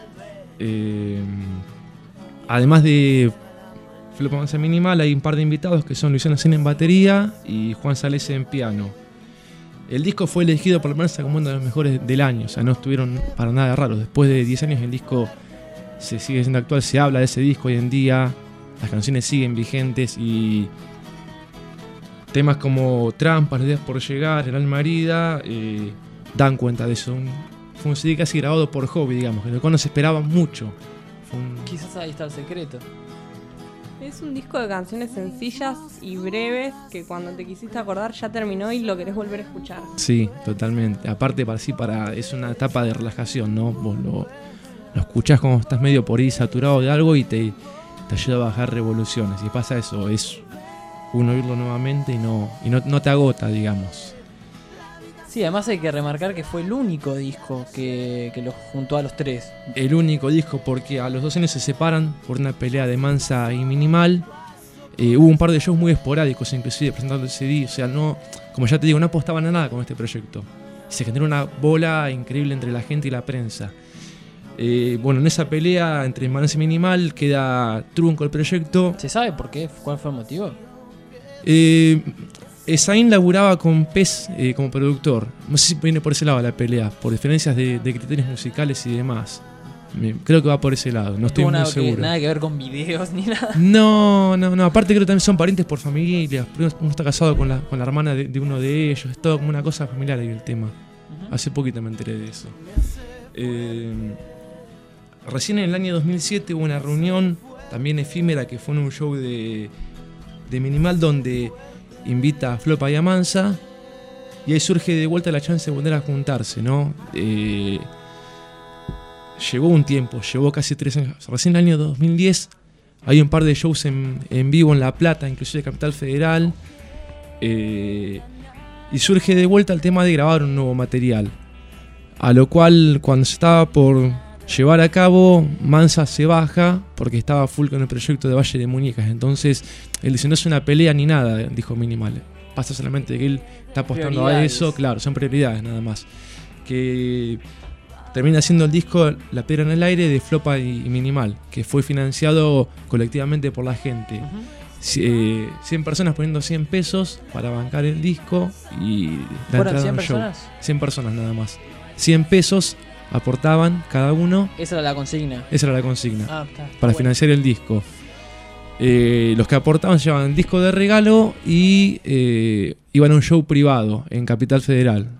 Además de Flopa Mansa Minimal, hay un par de invitados que son Luciano Sena en batería y Juan Salese en piano. El disco fue elegido por la prensa como uno de los mejores del año, o sea, no estuvieron para nada raros. Después de 10 años el disco se sigue siendo actual, se habla de ese disco hoy en día, las canciones siguen vigentes y temas como Trampas, Los días por llegar, El alma herida, dan cuenta de eso. Fue un CD casi grabado por hobby, digamos, que lo cual no se esperaba mucho. Quizás ahí está el secreto. Es un disco de canciones sencillas y breves que cuando te quisiste acordar ya terminó y lo querés volver a escuchar. Sí, totalmente. Aparte es una etapa de relajación, ¿no? Vos lo escuchás cuando estás medio por ahí saturado de algo y te ayuda a bajar revoluciones. Y pasa eso, es uno oírlo nuevamente y no te agota, digamos. Sí, además hay que remarcar que fue el único disco que los juntó a los 3. El único disco, porque a los 2 años se separan por una pelea de Mansa y Minimal. Hubo un par de shows muy esporádicos, inclusive presentando el CD. O sea, no, como ya te digo, no apostaban a nada con este proyecto. Se generó una bola increíble entre la gente y la prensa. Bueno, en esa pelea entre Manes y Minimal queda trunco el proyecto. ¿Se sabe por qué? ¿Cuál fue el motivo? Zayn laburaba con Pez como productor. No sé si viene por ese lado la pelea, por diferencias de criterios musicales y demás. Creo que va por ese lado, no estoy muy seguro. Nada que ver con videos ni nada. No. Aparte creo que también son parientes por familia. Uno está casado con la hermana de uno de ellos. Es todo como una cosa familiar ahí el tema. Hace poquito me enteré de eso. Recién en el año 2007 hubo una reunión también efímera que fue en un show de Minimal donde invita a Flopa y a Mansa y ahí surge de vuelta la chance de volver a juntarse, ¿no? Llevó un tiempo, llevó casi 3 años. Recién en el año 2010 hay un par de shows en vivo en La Plata, inclusive Capital Federal, y surge de vuelta el tema de grabar un nuevo material, a lo cual cuando se estaba por llevar a cabo, Mansa se baja porque estaba full con el proyecto de Valle de Muñecas. Entonces él dice, no es una pelea ni nada, dijo Minimal, pasa solamente que él está apostando a eso. Claro, son prioridades nada más. Que termina siendo el disco La Piedra en el Aire de Flopa y Minimal, que fue financiado colectivamente por la gente. 100 personas poniendo 100 pesos para bancar el disco y la ¿Fueron entrada 100 a un show. personas? 100 personas nada más. 100 pesos aportaban cada uno. Esa era la consigna. Para financiar el disco. Los que aportaban se llevaban el disco de regalo y iban a un show privado en Capital Federal.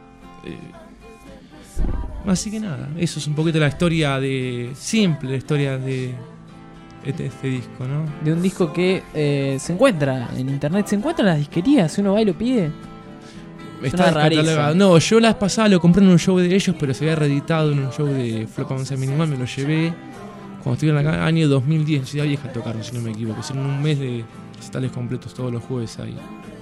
Así que nada, eso es un poquito la historia simple, la historia de este disco, ¿no? De un disco que se encuentra en internet, se encuentra en las disquerías, si uno va y lo pide. Está descatalogado. No, yo la vez pasada lo compré en un show de ellos, pero se había reeditado en un show de Flopa Mansa Minimal, me lo llevé cuando estuvieron acá, año 2010, en Ciudad Vieja tocaron, si no me equivoco. Hicieron un mes de recitales completos todos los jueves ahí.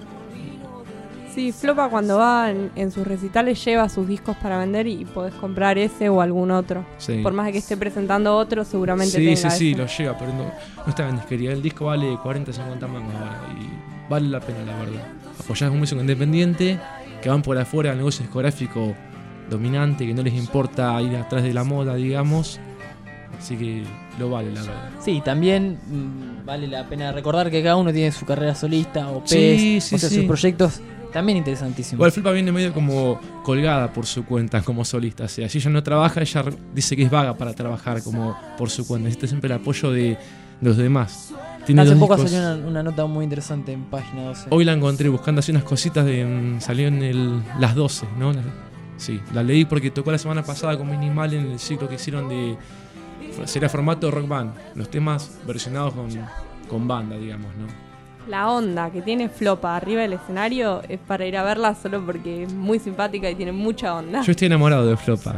Sí, Flopa cuando va en sus recitales lleva sus discos para vender y podés comprar ese o algún otro. Sí. Por más de que esté presentando otro, seguramente tenga ese. Sí, lo lleva, pero no está en disquería. El disco vale 40, 50 mangos ahora y vale la pena, la verdad. Apoyás un músico independiente que van por afuera al negocio discográfico dominante, que no les importa ir atrás de la moda, digamos. Así que lo vale, la verdad. Sí, también vale la pena recordar que cada uno tiene su carrera solista o PES, sus proyectos también interesantísimos. Igual Flopa viene medio como colgada por su cuenta como solista. O sea, si ella no trabaja, ella dice que es vaga para trabajar como por su cuenta. Necesita siempre el apoyo de los demás. Hace poco salió una nota muy interesante en Página 12. Hoy la encontré buscando así unas cositas salió en las 12, ¿no? Sí, la leí porque tocó la semana pasada con Minimal en el ciclo que hicieron sería formato rock band, los temas versionados con banda, digamos, ¿no? La onda que tiene Flopa arriba del escenario es para ir a verla solo porque es muy simpática y tiene mucha onda. Yo estoy enamorado de Flopa,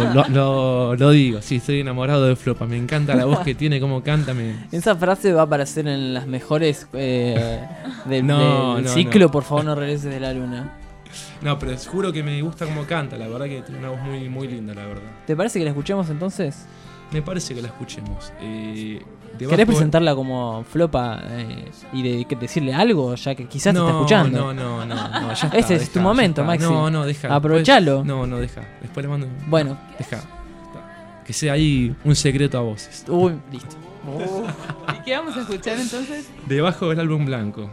lo digo, sí, estoy enamorado de Flopa, me encanta la voz que tiene, cómo canta. Esa frase va a aparecer en las mejores del ciclo, por favor no regreses de la luna. No, pero juro que me gusta cómo canta, la verdad que tiene una voz muy, muy linda, la verdad. ¿Te parece que la escuchemos entonces? Me parece que la escuchemos. ¿Querés presentarla como Flopa y decirle algo, ya que quizás te está escuchando? No, ya está. Ese es tu momento, Maxi. No, deja. Aprovechalo. No, deja. Después le mando. Bueno. Deja. Que sea ahí un secreto a voces. Uy, listo. ¿Y qué vamos a escuchar entonces? Debajo del álbum blanco.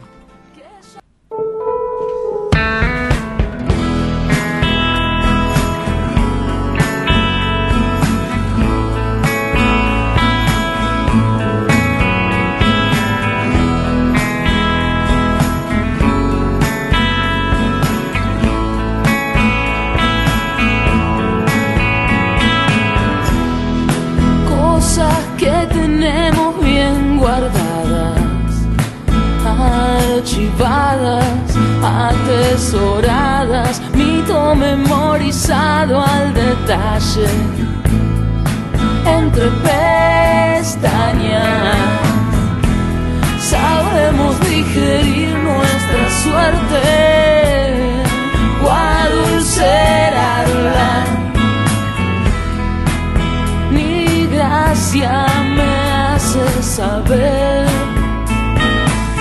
Que tenemos bien guardadas, archivadas, atesoradas, mito memorizado al detalle, entre pestañas, sabemos digerir nuestra suerte o adulcerarla. Gracia me hace saber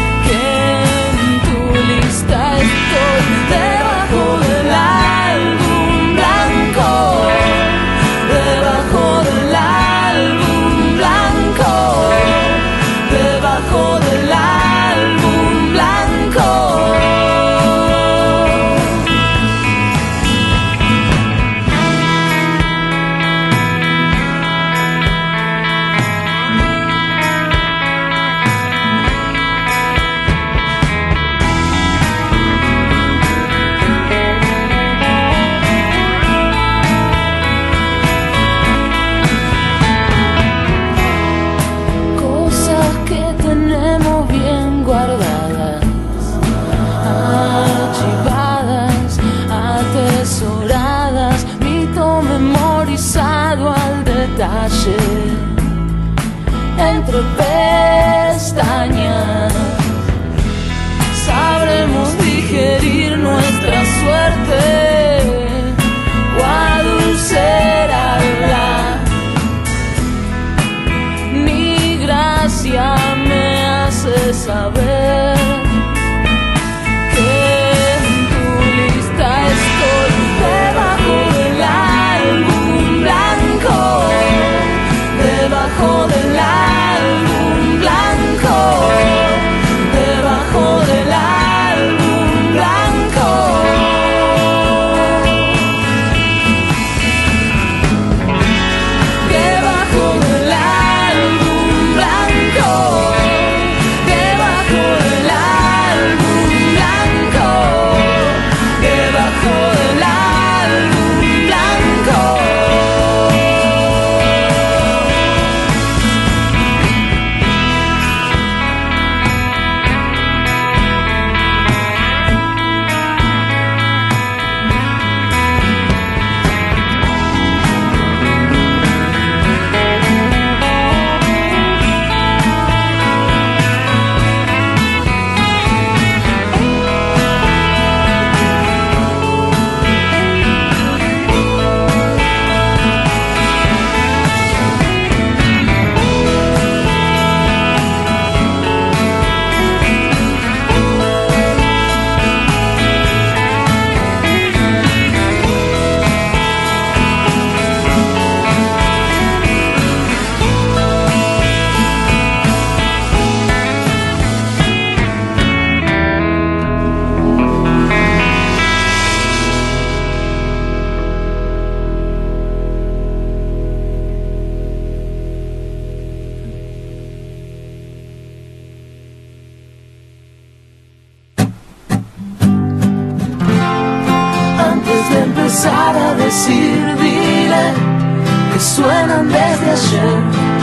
Antes de empezar a decir, dile que suenan desde ayer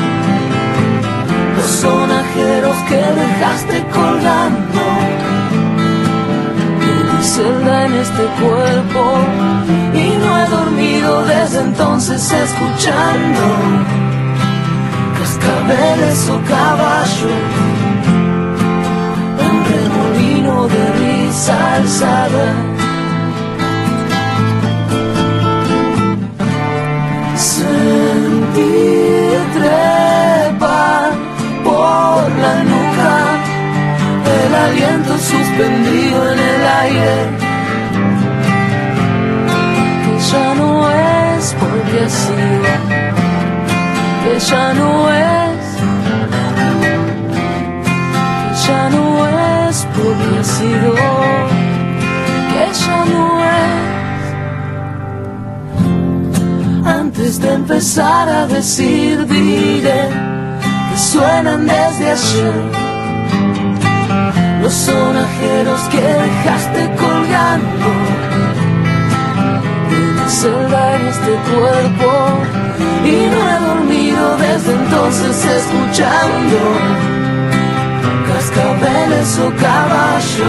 los sonajeros que dejaste colgando. Mi celda en este cuerpo y no he dormido desde entonces escuchando cascabeles o caballo en remolino de risa alzada. Sentir trepar por la nuca el aliento suspendido en el aire, que ya no es porque ha sido, que ya no es, que ya no es porque ha sido, que ya no es. Antes de empezar a decir, diré que suenan desde ayer los sonajeros que dejaste colgando de mi celda en este cuerpo, y no he dormido desde entonces escuchando cascabeles o caballo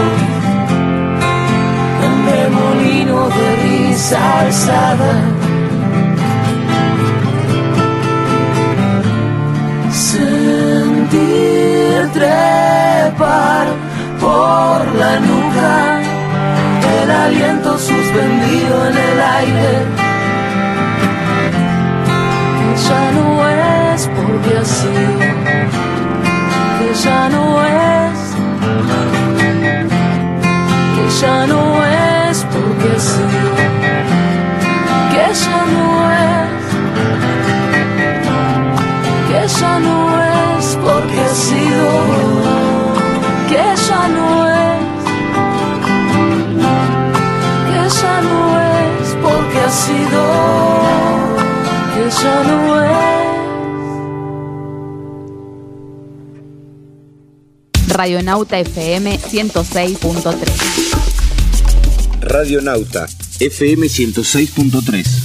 en remolino de risa alzada. Sentir trepar por la nuca el aliento suspendido en el aire, que ya no es porque ha sido, que ya no es, que ya no es porque ha sido, que ya no es, que ya no es porque ha sido, que ya no es, que ya no es porque ha sido, que ya no es. Radionauta FM 106.3. Radionauta FM 106.3.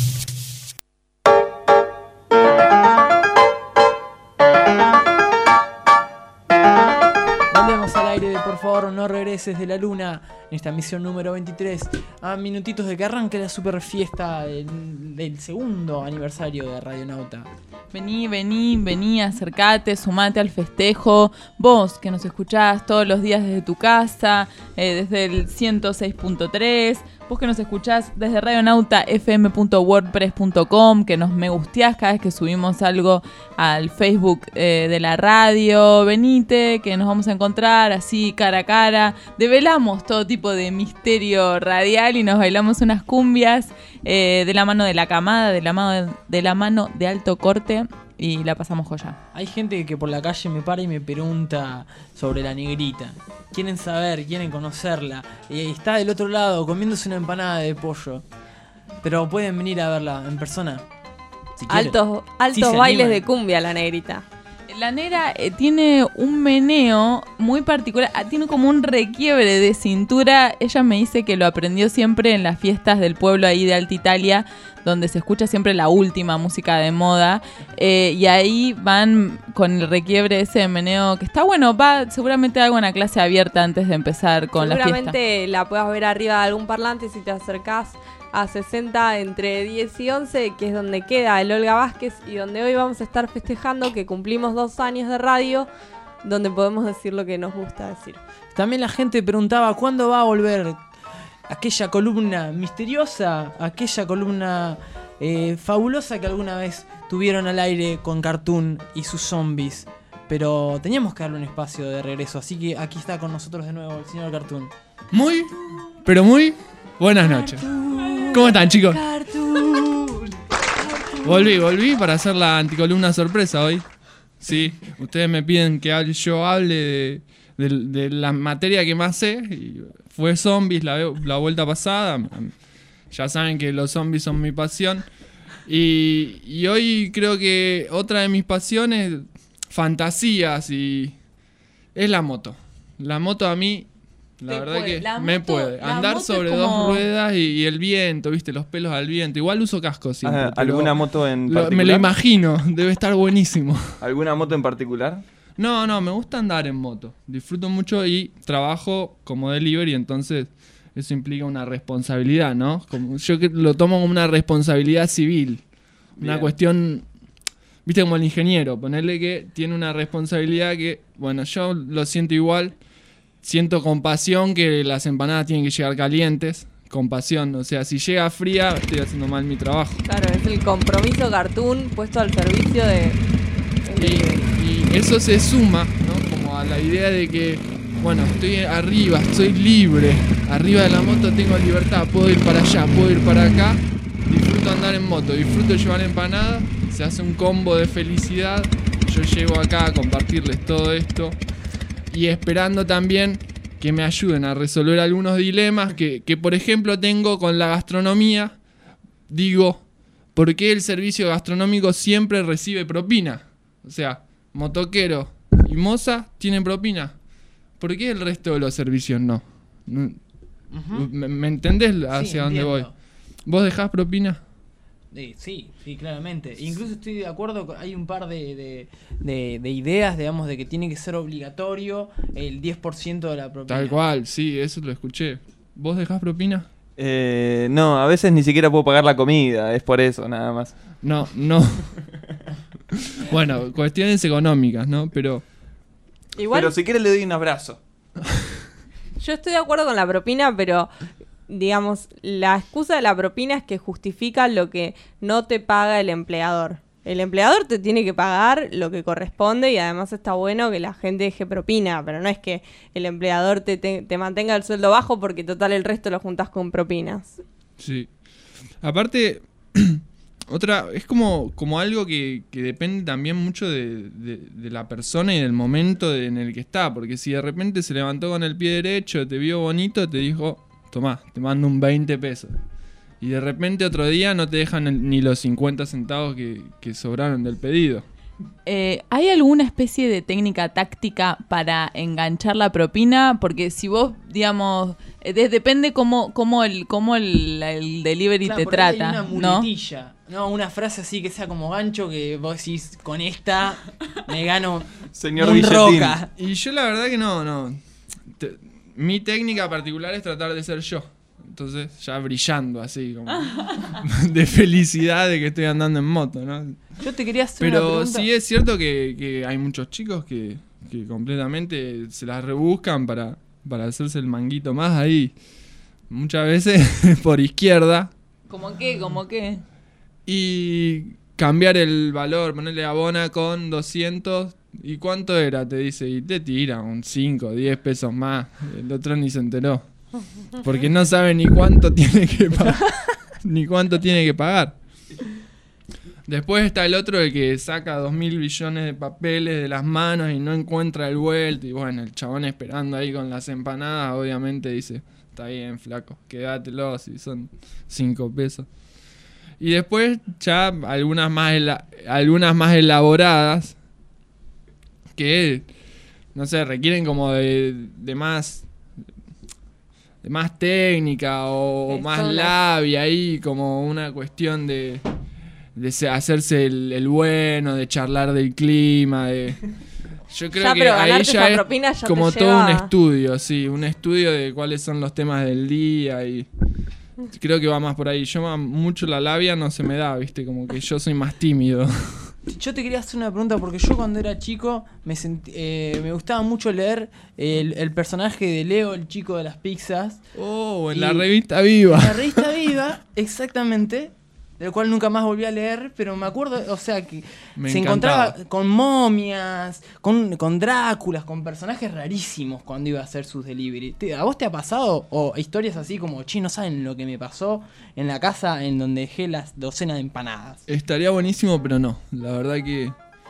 No regreses de la luna en esta misión número 23, a minutitos de que arranque la super fiesta del segundo aniversario de Radionauta. Vení, acercate, sumate al festejo. Vos que nos escuchás todos los días desde tu casa, desde el 106.3. Vos que nos escuchás desde radionautafm.wordpress.com, que nos me gusteás cada vez que subimos algo al Facebook de la radio. Venite, que nos vamos a encontrar así cara a cara. Develamos todo tipo de misterio radial y nos bailamos unas cumbias de la mano de la camada, de la mano de Alto Corte, y la pasamos joya. Hay gente que por la calle me para y me pregunta sobre la negrita. Quieren saber, quieren conocerla. Y está del otro lado comiéndose una empanada de pollo. Pero pueden venir a verla en persona. Si altos si se bailes animan. de cumbia la negrita. La negra tiene un meneo muy particular, tiene como un requiebre de cintura. Ella me dice que lo aprendió siempre en las fiestas del pueblo ahí de Alta Italia, donde se escucha siempre la última música de moda, y ahí van con el requiebre ese de meneo, que está bueno. Va seguramente algo en la clase abierta antes de empezar con la fiesta. Seguramente la puedas ver arriba de algún parlante si te acercás a 60 entre 10 y 11, que es donde queda el Olga Vázquez, y donde hoy vamos a estar festejando que cumplimos 2 años de radio, donde podemos decir lo que nos gusta decir. También la gente preguntaba cuándo va a volver aquella columna misteriosa, aquella columna fabulosa que alguna vez tuvieron al aire con Cartoon y sus zombies. Pero teníamos que darle un espacio de regreso, así que aquí está con nosotros de nuevo el señor Cartoon. Muy, pero muy buenas noches. ¿Cómo están, chicos? Volví para hacer la anticolumna sorpresa hoy. Sí, ustedes me piden que yo hable de la materia que más sé. Y fue zombies la vuelta pasada. Ya saben que los zombies son mi pasión. Y hoy creo que otra de mis pasiones, fantasías, y es la moto. La moto a mí La Te verdad puede. que La me moto- puede. la Andar moto sobre es como- dos ruedas y el viento, viste, los pelos al viento. Igual uso casco siempre. Ah, pero ¿alguna moto en particular? me lo imagino, debe estar buenísimo. ¿Alguna moto en particular? No, me gusta andar en moto. Disfruto mucho y trabajo como delivery, entonces eso implica una responsabilidad, ¿no? Yo lo tomo como una responsabilidad civil. Una Bien. cuestión, viste, como el ingeniero, ponerle que tiene una responsabilidad que, bueno, yo lo siento igual. Siento con pasión que las empanadas tienen que llegar calientes. Con pasión, o sea, si llega fría, estoy haciendo mal mi trabajo. Claro, es el compromiso cartoon puesto al servicio de... Y eso se suma, ¿no? Como a la idea de que, bueno, estoy arriba, estoy libre. Arriba de la moto tengo libertad, puedo ir para allá, puedo ir para acá. Disfruto andar en moto, disfruto llevar empanadas. Se hace un combo de felicidad. Yo llego acá a compartirles todo esto. Y esperando también que me ayuden a resolver algunos dilemas que por ejemplo tengo con la gastronomía. Digo, ¿por qué el servicio gastronómico siempre recibe propina? O sea, motoquero y moza tienen propina. ¿Por qué el resto de los servicios no? ¿Me entendés hacia dónde voy? ¿Vos dejás propina? Sí, claramente. Incluso estoy de acuerdo, hay un par de ideas, digamos, de que tiene que ser obligatorio el 10% de la propina. Tal cual, sí, eso lo escuché. ¿Vos dejás propina? No, a veces ni siquiera puedo pagar la comida, es por eso, nada más. No. Bueno, cuestiones económicas, ¿no? Pero Igual, si quiere le doy un abrazo. yo estoy de acuerdo con la propina, pero digamos, la excusa de la propina es que justifica lo que no te paga el empleador. El empleador te tiene que pagar lo que corresponde y además está bueno que la gente deje propina, pero no es que el empleador te mantenga el sueldo bajo porque total el resto lo juntás con propinas. sí. Aparte, es como algo que depende también mucho de la persona y del momento en el que está. Porque si de repente se levantó con el pie derecho, te vio bonito, te dijo, tomá, te mando un 20 pesos. Y de repente otro día no te dejan ni los 50 centavos que sobraron del pedido. ¿Hay alguna especie de técnica táctica para enganchar la propina? Porque si vos, digamos, depende cómo el delivery Claro, te por ahí trata, hay una ¿no? muletilla, ¿no? Una frase así que sea como gancho que vos decís, con esta me gano Señor un Billetín. roca. Y yo la verdad que no. Mi técnica particular es tratar de ser yo. Entonces ya brillando así, como de felicidad de que estoy andando en moto, ¿no? Yo te quería hacer una Pero pregunta. sí es cierto que hay muchos chicos que completamente se las rebuscan para hacerse el manguito más ahí. Muchas veces por izquierda. ¿Cómo qué? Y cambiar el valor, ponerle abona con 200. ¿Y cuánto era? Te dice. Y te tira un 5, 10 pesos más. El otro ni se enteró. Porque no sabe ni cuánto tiene que pagar. Después está el otro, el que saca 2.000 billones de papeles de las manos y no encuentra el vuelto. Y bueno, el chabón esperando ahí con las empanadas, obviamente dice, está bien, flaco, quédatelo si son 5 pesos. Y después ya algunas más elaboradas que, no sé, requieren como de más técnica o más labia ahí, como una cuestión de hacerse el bueno, de charlar del clima, yo creo Ya, que pero ahí ganarte ya esa es propina ya como te todo lleva- un estudio, sí, un estudio de cuáles son los temas del día y creo que va más por ahí. Yo mucho la labia no se me da, viste, como que yo soy más tímido. Yo te quería hacer una pregunta porque yo cuando era chico me gustaba mucho leer el personaje de Leo, el chico de las pizzas. Oh, en la revista Viva. En la revista Viva, exactamente. Del cual nunca más volví a leer, pero me acuerdo, o sea, que Me se encantaba. encontraba con momias, con Dráculas, con personajes rarísimos cuando iba a hacer sus delivery. ¿A vos te ha pasado? O historias así como, che, no saben lo que me pasó en la casa en donde dejé las docenas de empanadas. Estaría buenísimo, pero no. La verdad que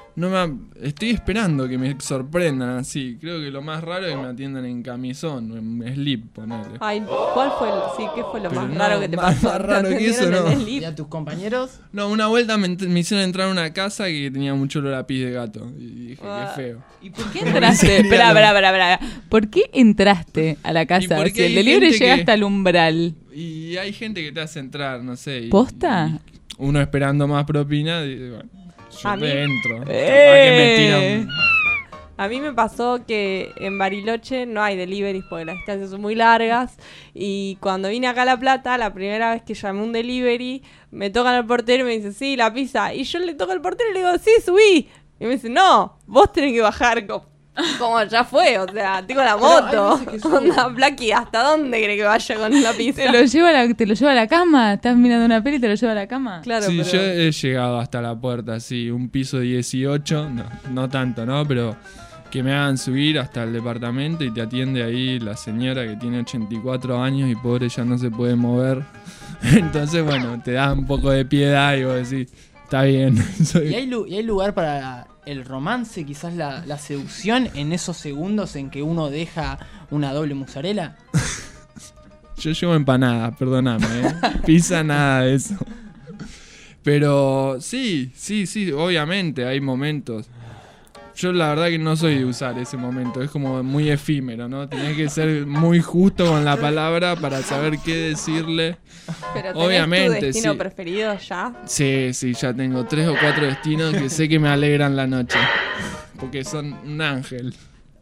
estoy esperando que me sorprendan así. Creo que lo más raro es que me atiendan en camisón, en slip, ponele. Ay, ¿qué fue lo Pero más no, raro que te pasó? Más raro que eso, ¿Te no. atendieron en el ¿Y a tus compañeros? No, una vuelta me hicieron entrar a una casa que tenía mucho olor a pis de gato. Y dije, qué feo. ¿Y por qué entraste? Espera. ¿Por qué entraste a la casa? porque Si el hay delivery gente llega que- hasta el umbral. Y hay gente que te hace entrar, no sé. ¿Posta? Uno esperando más propina, y bueno, yo A mí- entro. Capaz que me tiran. A mí me pasó que en Bariloche no hay deliveries porque las distancias son muy largas. Y cuando vine acá a La Plata, la primera vez que llamé un delivery, me tocan al portero y me dice, sí, la pizza. Y yo le toco al portero y le digo, sí, subí. Y me dice, no, vos tenés que bajar. Como ya fue, o sea, tengo la moto. Onda, Blacky, ¿hasta dónde cree que vaya con la pizza? Te lo lleva a la cama. Estás mirando una peli y te lo lleva a la cama. Claro, Sí, pero... yo he llegado hasta la puerta, sí, un piso 18, no tanto, ¿no? Pero que me hagan subir hasta el departamento y te atiende ahí la señora que tiene 84 años y pobre ya no se puede mover. Entonces, bueno, te da un poco de piedad y vos decís, está bien. ¿Y hay lugar para el romance, quizás la seducción en esos segundos en que uno deja una doble mozzarella? Yo llevo empanadas, perdóname, ¿eh? Pizza, nada de eso. Pero sí, obviamente hay momentos. Yo la verdad que no soy de usar ese momento, es como muy efímero, ¿no? Tenés que ser muy justo con la palabra para saber qué decirle. Pero ¿tenés Obviamente, tu destino sí. preferido ya? Sí, ya tengo 3 o 4 destinos que sé que me alegran la noche. Porque son un ángel.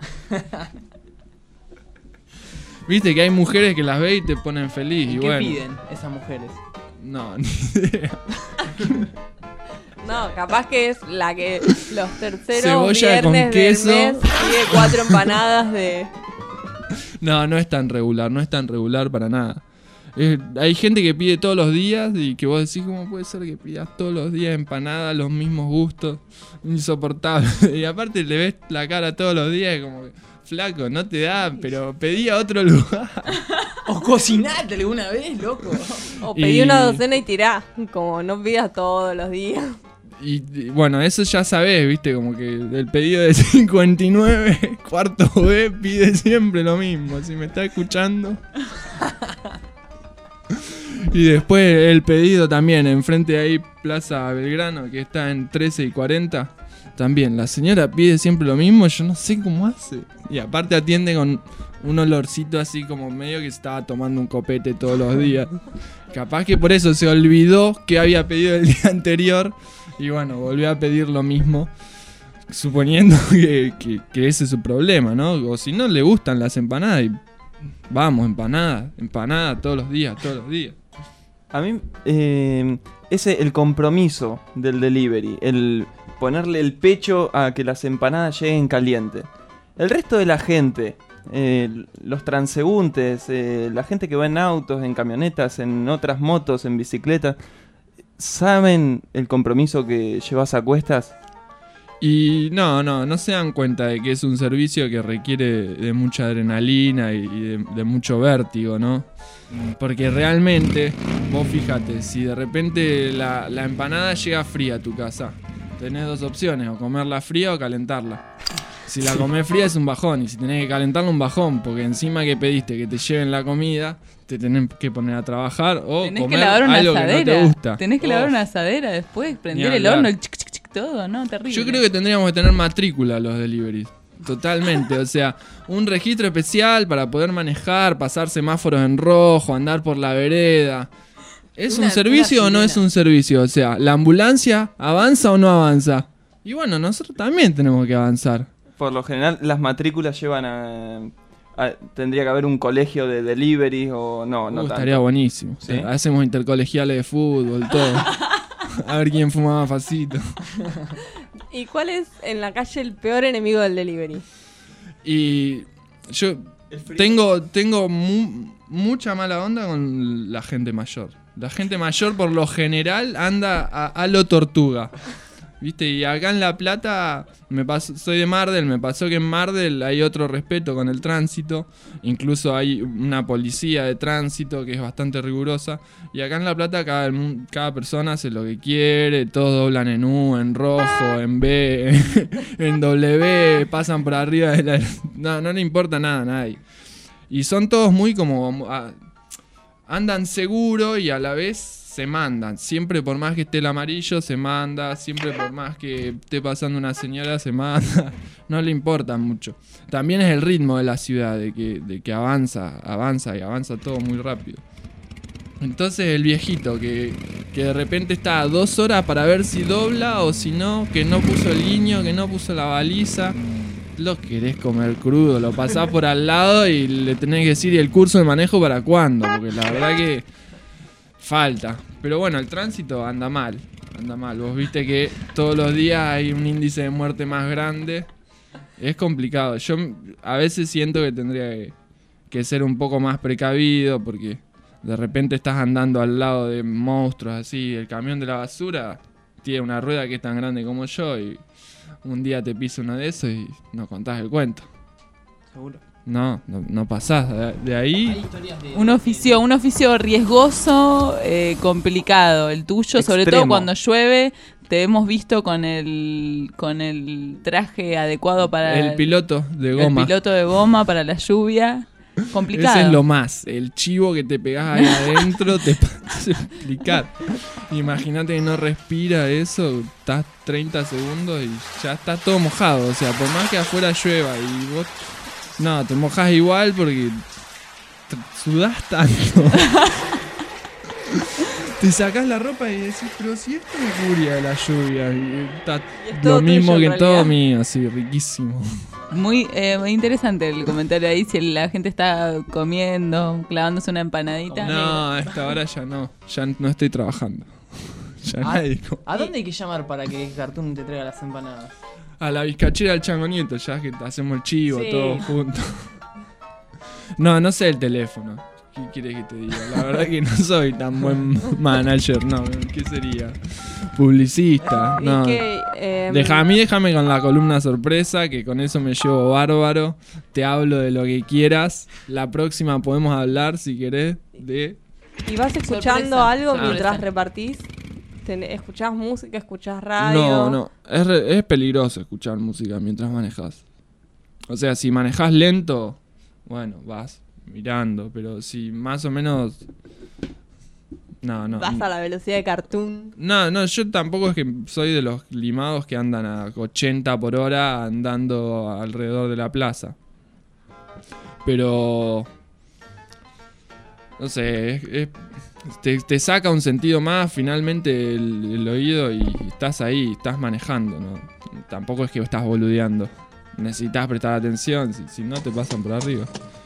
Viste que hay mujeres que las ve y te ponen feliz. ¿Y Y qué bueno, piden esas mujeres? no, ni idea. No, capaz que es la que los terceros Cebolla con viernes queso. del mes pide 4 empanadas de... No es tan regular para nada. Hay gente que pide todos los días y que vos decís, ¿cómo puede ser que pidas todos los días empanadas, los mismos gustos? Insoportable. Y aparte le ves la cara todos los días y como que, flaco, no te da, pero pedí a otro lugar. O cocinate alguna vez, loco. O pedí una docena y tirá, como no pidas todos los días. Y bueno, eso ya sabés, viste, como que el pedido de 59, cuarto B, pide siempre lo mismo, si me está escuchando. Y después el pedido también, enfrente de ahí Plaza Belgrano, que está en 13 y 40. También, la señora pide siempre lo mismo, yo no sé cómo hace. Y aparte atiende con un olorcito así como medio que estaba tomando un copete todos los días. Capaz que por eso se olvidó que había pedido el día anterior. Y bueno, volvió a pedir lo mismo. Suponiendo que ese es su problema, ¿no? O si no le gustan las empanadas y vamos, empanada todos los días. A mí, el compromiso del delivery, el ponerle el pecho a que las empanadas lleguen calientes. El resto de la gente, los transeúntes, la gente que va en autos, en camionetas, en otras motos, en bicicletas, ¿saben el compromiso que llevas a cuestas? Y no se dan cuenta de que es un servicio que requiere de mucha adrenalina y de mucho vértigo, ¿no? Porque realmente, vos fíjate, si de repente la empanada llega fría a tu casa, tenés 2 opciones, o comerla fría o calentarla. Si la comés fría es un bajón, y si tenés que calentarla un bajón, porque encima que pediste que te lleven la comida, te tenés que poner a trabajar o Tenés comer que lavar una algo asadera. que no te gusta. Tenés que lavar una asadera después, prender Ni el hablar. horno, el chic, chic, chic, todo, ¿no? Terrible. Yo creo que tendríamos que tener matrícula los deliveries. Totalmente, o sea, un registro especial para poder manejar, pasar semáforos en rojo, andar por la vereda. ¿Es un servicio o no es un servicio? O sea, ¿la ambulancia avanza o no avanza? Y bueno, nosotros también tenemos que avanzar. Por lo general, las matrículas llevan tendría que haber un colegio de delivery o no tanto. Estaría buenísimo. ¿Sí? Hacemos intercolegiales de fútbol, todo. A ver quién fumaba facito. ¿Y cuál es en la calle el peor enemigo del delivery? Y yo tengo mucha mala onda con la gente mayor. La gente mayor por lo general anda a lo tortuga. ¿Viste? Y acá en La Plata, soy de Mardel, me pasó que en Mardel hay otro respeto con el tránsito. Incluso hay una policía de tránsito que es bastante rigurosa. Y acá en La Plata cada persona hace lo que quiere, todos doblan en U, en rojo, en B, en W, pasan por arriba de la... No le importa nada a nadie. Y son todos muy como... andan seguro y a la vez... se mandan, siempre por más que esté el amarillo se manda, siempre por más que esté pasando una señora se manda, no le importa mucho. También es el ritmo de la ciudad, de que avanza y avanza todo muy rápido. Entonces el viejito que de repente está 2 horas para ver si dobla o si no, que no puso el guiño, que no puso la baliza, lo querés comer crudo, lo pasás por al lado y le tenés que decir, ¿y el curso de manejo para cuándo? Porque la verdad que falta. Pero bueno, el tránsito anda mal. Vos viste que todos los días hay un índice de muerte más grande. Es complicado. Yo a veces siento que tendría que ser un poco más precavido porque de repente estás andando al lado de monstruos así. El camión de la basura tiene una rueda que es tan grande como yo y un día te pisa uno de esos y no contás el cuento. ¿Seguro? No pasás de ahí. Un oficio riesgoso, complicado. El tuyo, sobre todo cuando llueve, te hemos visto con el traje adecuado para el piloto de goma. El piloto de goma para la lluvia. Complicado. Ese es lo más. El chivo que te pegás ahí adentro te hace explicar. Imagínate que no respira eso, estás 30 segundos y ya estás todo mojado. O sea, por más que afuera llueva y vos... No, te mojas igual porque sudás tanto. Te sacás la ropa y decís, pero si esto me furia de la lluvia. Y está lo mismo que todo mío, así, riquísimo. Muy interesante el comentario ahí, si la gente está comiendo, clavándose una empanadita. No, a esta hora ya no estoy trabajando. ¿A dónde hay que llamar para que Cartoon te traiga las empanadas? A la bizcachera del Chango Nieto, ya que hacemos el chivo, sí, todos juntos. No sé el teléfono. ¿Qué quieres que te diga? La verdad que no soy tan buen manager, no. ¿Qué sería? Publicista, no. Déjame con la columna sorpresa, que con eso me llevo bárbaro. Te hablo de lo que quieras. La próxima podemos hablar, si querés, de... ¿Y vas escuchando algo mientras repartís? ¿Escuchás música? ¿Escuchás radio? No. Es peligroso escuchar música mientras manejas. O sea, si manejas lento, bueno, vas mirando. Pero si más o menos... No. ¿Vas a la velocidad de Cartoon? No, yo tampoco es que soy de los limados que andan a 80 por hora andando alrededor de la plaza. Pero... No sé, te saca un sentido más finalmente el oído y estás ahí, estás manejando, ¿no? Tampoco es que estás boludeando. Necesitas prestar atención, si no te pasan por arriba.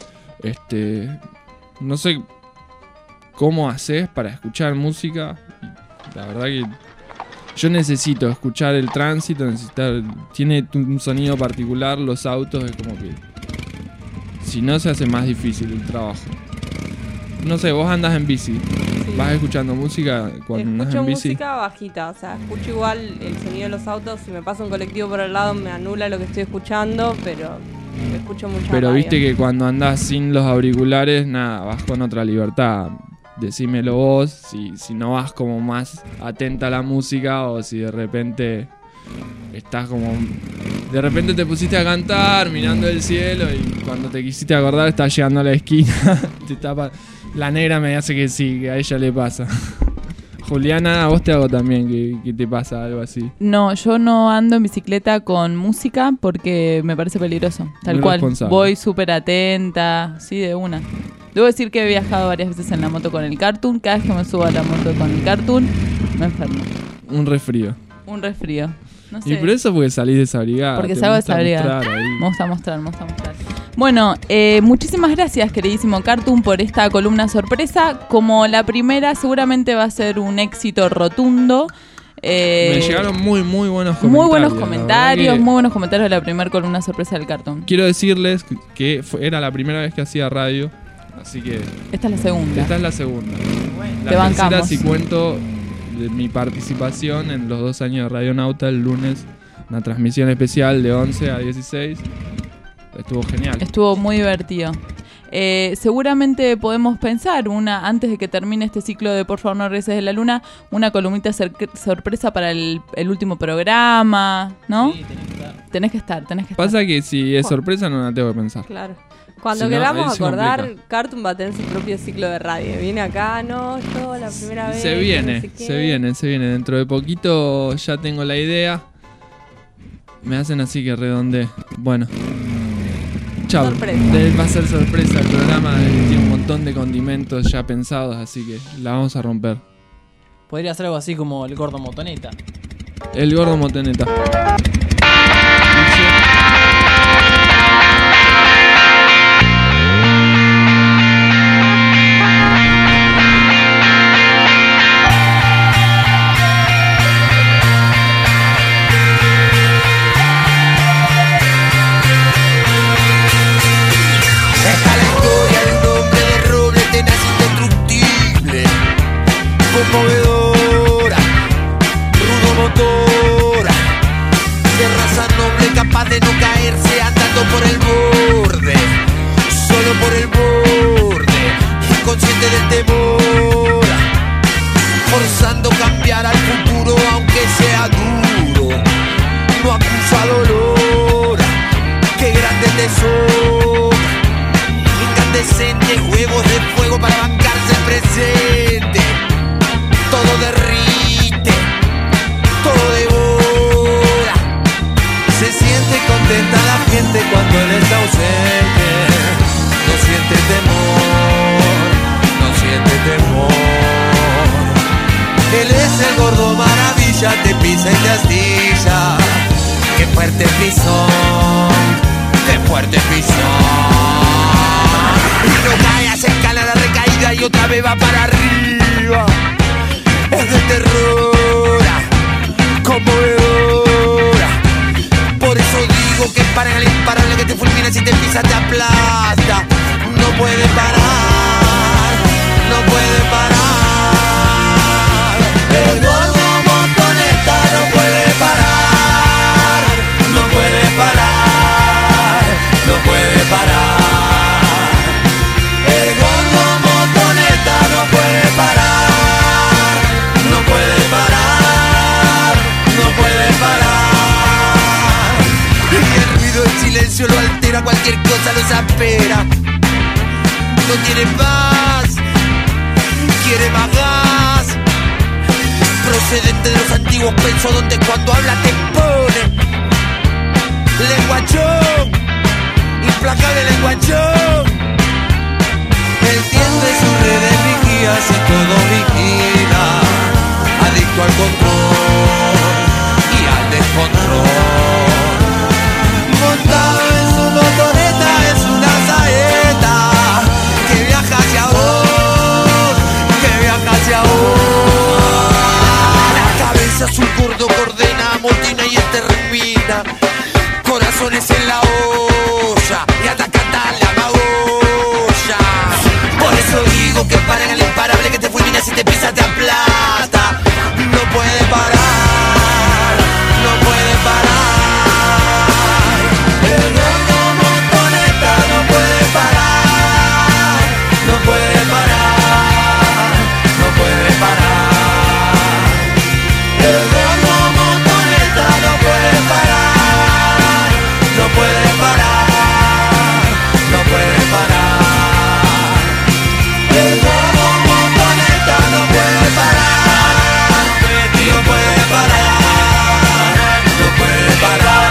No sé cómo haces para escuchar música. La verdad que yo necesito escuchar el tránsito, tiene un sonido particular, los autos, es como que si no se hace más difícil el trabajo. No sé, vos andas en bici, sí. ¿Vas escuchando música cuando andas en bici? Escucho música bajita, o sea, escucho igual el sonido de los autos. Si me pasa un colectivo por al lado me anula lo que estoy escuchando, pero escucho mucha Pero radio. Viste que cuando andás sin los auriculares, nada, vas con otra libertad. Decímelo vos, si no vas como más atenta a la música o si de repente estás como... De repente te pusiste a cantar mirando el cielo y cuando te quisiste acordar estás llegando a la esquina, te tapa... La negra me hace que sí, que a ella le pasa. Juliana, a vos te hago también que te pasa algo así. No, yo no ando en bicicleta con música porque me parece peligroso. Tal Muy cual. responsable. Voy súper atenta, sí, de una. Debo decir que he viajado varias veces en la moto con el Cartoon. Cada vez que me subo a la moto con el Cartoon, me enfermo. Un resfrío. No sé. Y por eso porque salís desabrigada. Porque te salgo gusta desabrigada. mostrar ahí. Me gusta mostrar. Bueno, muchísimas gracias, queridísimo Cartoon, por esta columna sorpresa. Como la primera, seguramente va a ser un éxito rotundo. Me llegaron muy buenos comentarios. Muy buenos comentarios de la primera columna sorpresa del Cartoon. Quiero decirles que era la primera vez que hacía radio, así que... Esta es la segunda. Esta es la segunda. Te La bancamos. tercera, si cuento de mi participación en los 2 años de Radionauta el lunes. Una transmisión especial de 11 a 16. Estuvo genial. Estuvo muy divertido. Seguramente podemos pensar antes de que termine este ciclo de Por favor no regreses de la luna, una columnita sorpresa para el último programa, ¿no? Sí, tenés que estar. Pasa que si es sorpresa no la tengo que pensar. Claro. Cuando Si no, queramos ahí se acordar, complica. Cartoon va a tener su propio ciclo de radio. Viene acá, ¿no? Esto la primera vez. Se viene, no sé qué. se viene. Dentro de poquito ya tengo la idea. Me hacen así que redondeé. Bueno. Chau. Va a ser sorpresa el programa. Tiene un montón de condimentos ya pensados, así que la vamos a romper. Podría ser algo así como el gordo motoneta. El gordo motoneta. Está la historia de un hombre de roble tenaz indestructible, conmovedora, rudo motora, de raza noble capaz de no caerse andando por el borde, solo por el borde, inconsciente del temor, forzando cambiar al futuro aunque sea duro, no acusa dolor, qué grande tesoro. Incandescente, juegos de fuego para bancarse el presente. Todo derrite, todo devora. Se siente contenta la gente cuando él está ausente. No siente temor, no siente temor. Él es el gordo maravilla, te pisa y te astilla. Qué fuerte pisón, qué fuerte pisón. Y no cae, escala la recaída y otra vez va para arriba. Es de terror, conmovedora. Por eso digo que para el imparable que te fulmina, si te pisa te aplasta. No puede parar, no puede parar. El gordo motoneta no puede parar, no puede parar, no puede parar. Lo altera, cualquier cosa lo desespera. No tiene paz, quiere más gas. Procedente de los antiguos pensos donde cuando habla te pone lenguachón, implacable lenguachón. Él tiende sus redes vigías y todo vigila, adicto al control y al descontrol. Montado en su motoneta es una saeta que viaja hacia vos, que viaja hacia vos. La cabeza su gordo coordena, amotina y extermina. Corazones en la olla y atacata la magolla. Por eso digo que paren al imparable que te fulmina, si te pisa te aplasta. No puede parar, no puede parar. El gordo motoneta no puede parar, no puede parar, no puede parar. El gordo motoneta no puede parar, no puede parar, no puede parar. El gordo motoneta no puede parar, no puede parar, no puede parar.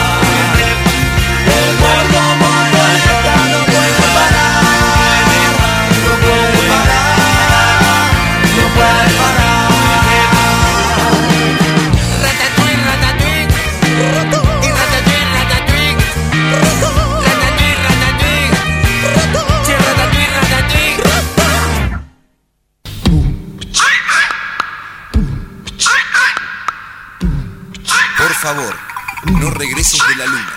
Por favor, no regreses de la luna.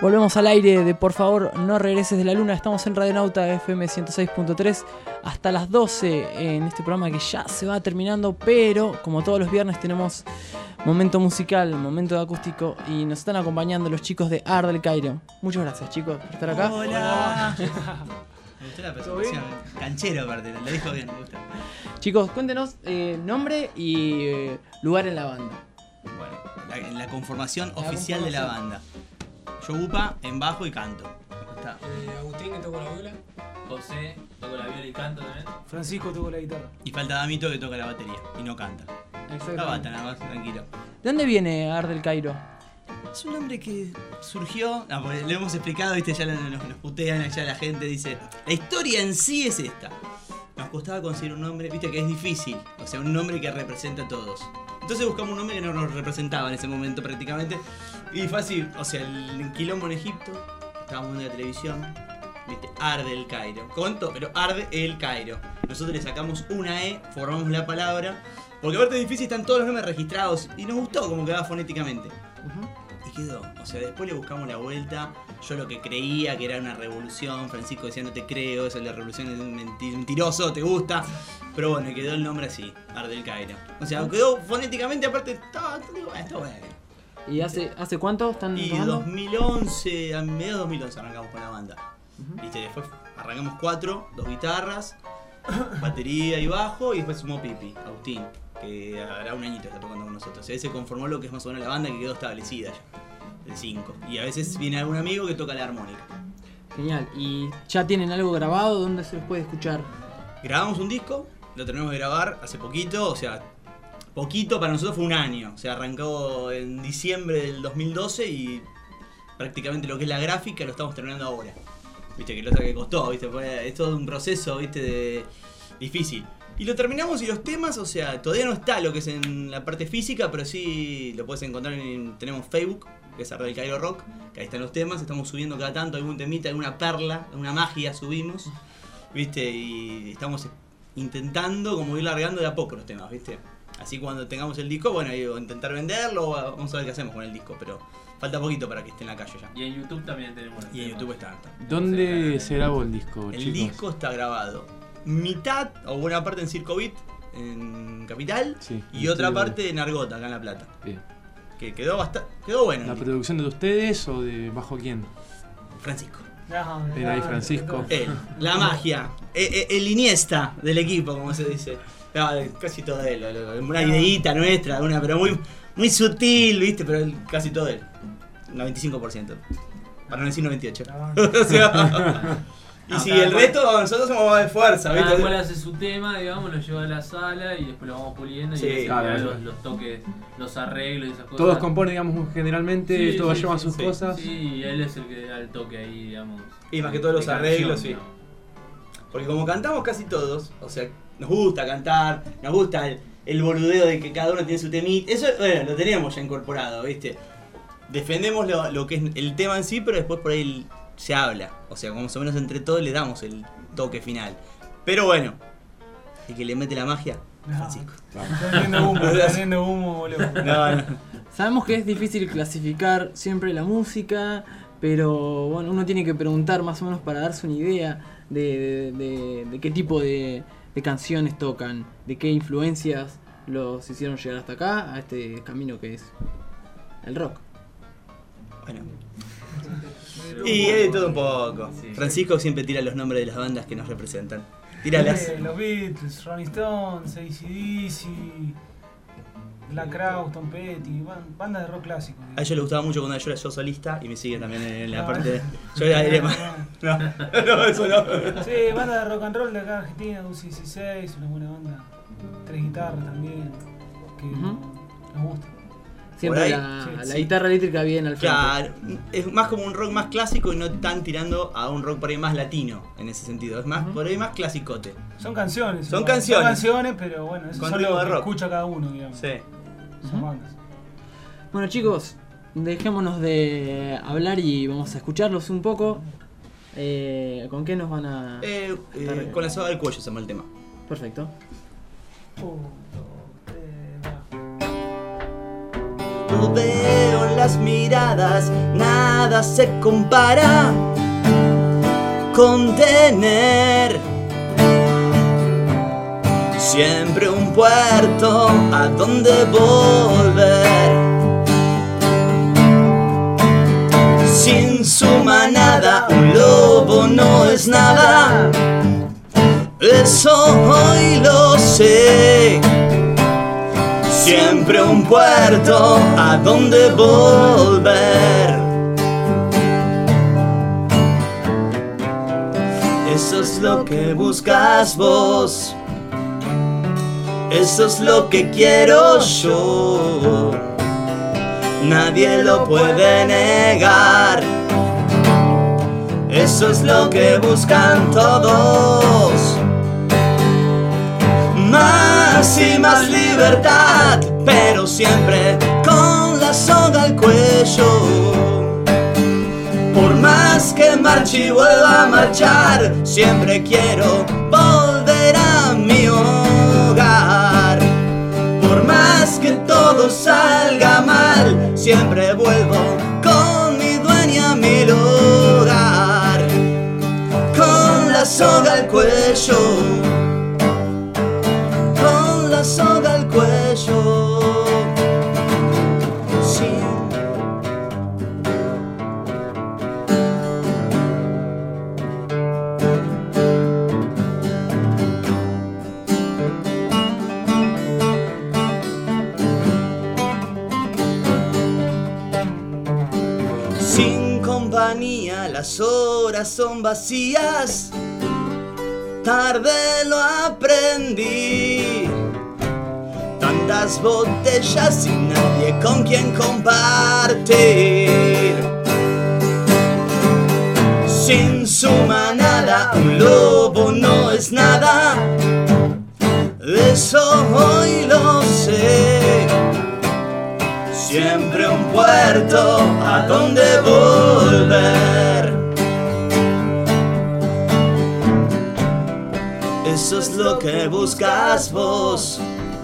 Volvemos al aire de Por favor no regreses de la luna. Estamos en Radionauta FM 106.3 hasta las 12 en este programa que ya se va terminando, pero como todos los viernes tenemos momento musical, momento de acústico y nos están acompañando los chicos de Art del Cairo. Muchas gracias, chicos, por estar acá. Hola. Me gustó la presentación. Canchero aparte, lo dijo bien, me gusta. Chicos, cuéntenos nombre y lugar en la banda. Bueno, la conformación oficial de la banda. Yo upa en bajo y canto. Agustín, que toca la viola. José, toca la viola y canto también. Francisco toca la guitarra. Y falta Damito, que toca la batería y no canta. La bata nada más, tranquilo. ¿De dónde viene Art del Cairo? Es un nombre que surgió, porque lo hemos explicado, viste, ya nos putean, ya la gente dice, la historia en sí es esta. Nos costaba conseguir un nombre, viste que es difícil, o sea, un nombre que represente a todos. Entonces buscamos un nombre que no nos representaba en ese momento prácticamente. Y fácil, o sea, el quilombo en Egipto, estábamos viendo la televisión, viste, Arde el Cairo. Conto, pero Arde el Cairo. Nosotros le sacamos una E, formamos la palabra, porque aparte es difícil, están todos los nombres registrados y nos gustó como quedaba fonéticamente. Y quedó, o sea, después le buscamos la vuelta. Yo lo que creía que era una revolución, Francisco decía no te creo, eso es la revolución, es mentiroso, te gusta. Pero bueno, quedó el nombre así, Art del Cairo. O sea, quedó fonéticamente, aparte, está bueno. ¿Y hace cuánto están Y tocando? 2011, a mediados de 2011 arrancamos con la banda. Viste, después arrancamos 4, 2 guitarras, batería y bajo, y después sumó Pipi, Agustín, que hará un añito está tocando con nosotros. Él se conformó lo que es más o menos la banda, que quedó establecida ya, el 5. Y a veces viene algún amigo que toca la armónica. Genial. ¿Y ya tienen algo grabado? ¿Dónde se los puede escuchar? Grabamos un disco, lo terminamos de grabar hace poquito, o sea, poquito para nosotros fue un año. O sea, arrancó en diciembre del 2012 y prácticamente lo que es la gráfica lo estamos terminando ahora. Viste, que lo que costó, viste, es todo un proceso, viste, difícil. Y lo terminamos y los temas, o sea, todavía no está lo que es en la parte física, pero sí lo puedes encontrar tenemos Facebook, que es Art del Cairo Rock, que ahí están los temas, estamos subiendo cada tanto algún temita, alguna perla, alguna magia subimos, viste, y estamos intentando como ir largando de a poco los temas, viste. Así cuando tengamos el disco, bueno, intentar venderlo, vamos a ver qué hacemos con el disco, pero falta poquito para que esté en la calle ya. Y en YouTube también tenemos. Y en YouTube está. ¿Dónde se grabó el disco, El chicos? disco está grabado mitad o buena parte en Circo Beat, en Capital, Sí, y otra parte en Argota, acá en La Plata. Bien. Que quedó bueno. ¿La producción de ustedes o de bajo quién? Francisco. Era ahí Francisco. La magia, el Iniesta del equipo, como se dice. No, casi todo él, una ideita nuestra, pero muy sutil, viste, pero casi todo él. 95%. Para no decir 98%. O sea, y si el resto, nosotros somos más de fuerza, Cada ¿viste? cual hace su tema, digamos, lo lleva a la sala y después lo vamos puliendo Sí, y claro. los toques, los arreglos y esas cosas. Todos componen, digamos, generalmente, Sí, todos sí, llevan sí, sus sí. cosas. Sí, y él es el que da el toque ahí, digamos. Y más que todos los de arreglos, canción, sí. digamos. Porque como cantamos casi todos, o sea, nos gusta cantar, nos gusta el boludeo de que cada uno tiene su temita. Eso, bueno, lo tenemos ya incorporado, ¿viste? Defendemos lo que es el tema en sí, pero después por ahí se habla. O sea, más o menos entre todos le damos el toque final. Pero bueno, el que le mete la magia, Francisco. Está haciendo humo, boludo. No. Sabemos que es difícil clasificar siempre la música, pero bueno, uno tiene que preguntar más o menos para darse una idea de qué tipo de canciones tocan, de qué influencias los hicieron llegar hasta acá, a este camino que es el rock. Bueno. Y es de todo un poco. Francisco siempre tira los nombres de las bandas que nos representan. Tíralas. Los Beatles, Rolling Stones, AC/DC, Black Crowes, Tom Petty, bandas de rock clásico. A ellos les gustaba mucho cuando yo era yo solista y me sigue también en la parte de... Yo era más... No, eso no. Sí, banda de rock and roll de acá Argentina, UC16, una buena banda. 3 guitarras también, que nos gusta. Siempre la guitarra eléctrica viene al frente. Claro, es más como un rock más clásico y no tan tirando a un rock por ahí más latino en ese sentido. Es más por ahí más clasicote. Son canciones. Son canciones, pero bueno, eso con es ritmo lo de que rock. escucha cada uno, digamos. Sí. Son bandas. Bueno, chicos, dejémonos de hablar y vamos a escucharlos un poco. ¿Con qué nos van a...? Con la soga del cuello se llama el tema. Perfecto. No veo la nuestras miradas, nada se compara con tener siempre un puerto a donde volver. Sin su manada un lobo no es nada, eso hoy lo sé. Siempre un puerto a donde volver. Eso es lo que buscas vos, eso es lo que quiero yo. Nadie lo puede negar. Eso es lo que buscan todos. Más y más libertad, pero siempre con la soga al cuello. Por más que marche y vuelva a marchar, siempre quiero volver a mi hogar. Por más que todo salga mal, siempre vuelvo con mi dueña a mi lugar. Con la soga al cuello, con la soga al cuello. Sí. Sin compañía las horas son vacías. Tarde lo aprendí. Tantas botellas y nadie con quien compartir. Sin su manada un lobo no es nada, eso hoy lo sé. Siempre un puerto a donde volver. Eso es lo que buscas vos,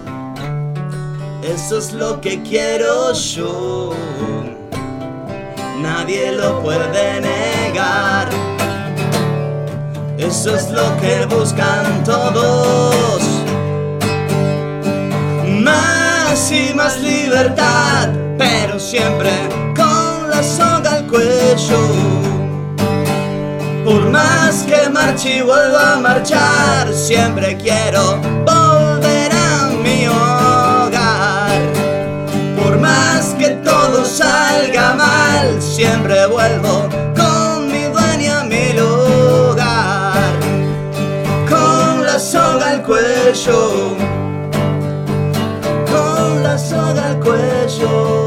eso es lo que quiero yo. Nadie lo puede negar. Eso es lo que buscan todos. Más y más libertad, pero siempre con la soga al cuello. Por más que marche y vuelva a marchar, siempre quiero volver a mi hogar. Por más que todo salga mal, siempre vuelvo con mi dueña a mi lugar. Con la soga al cuello, con la soga al cuello.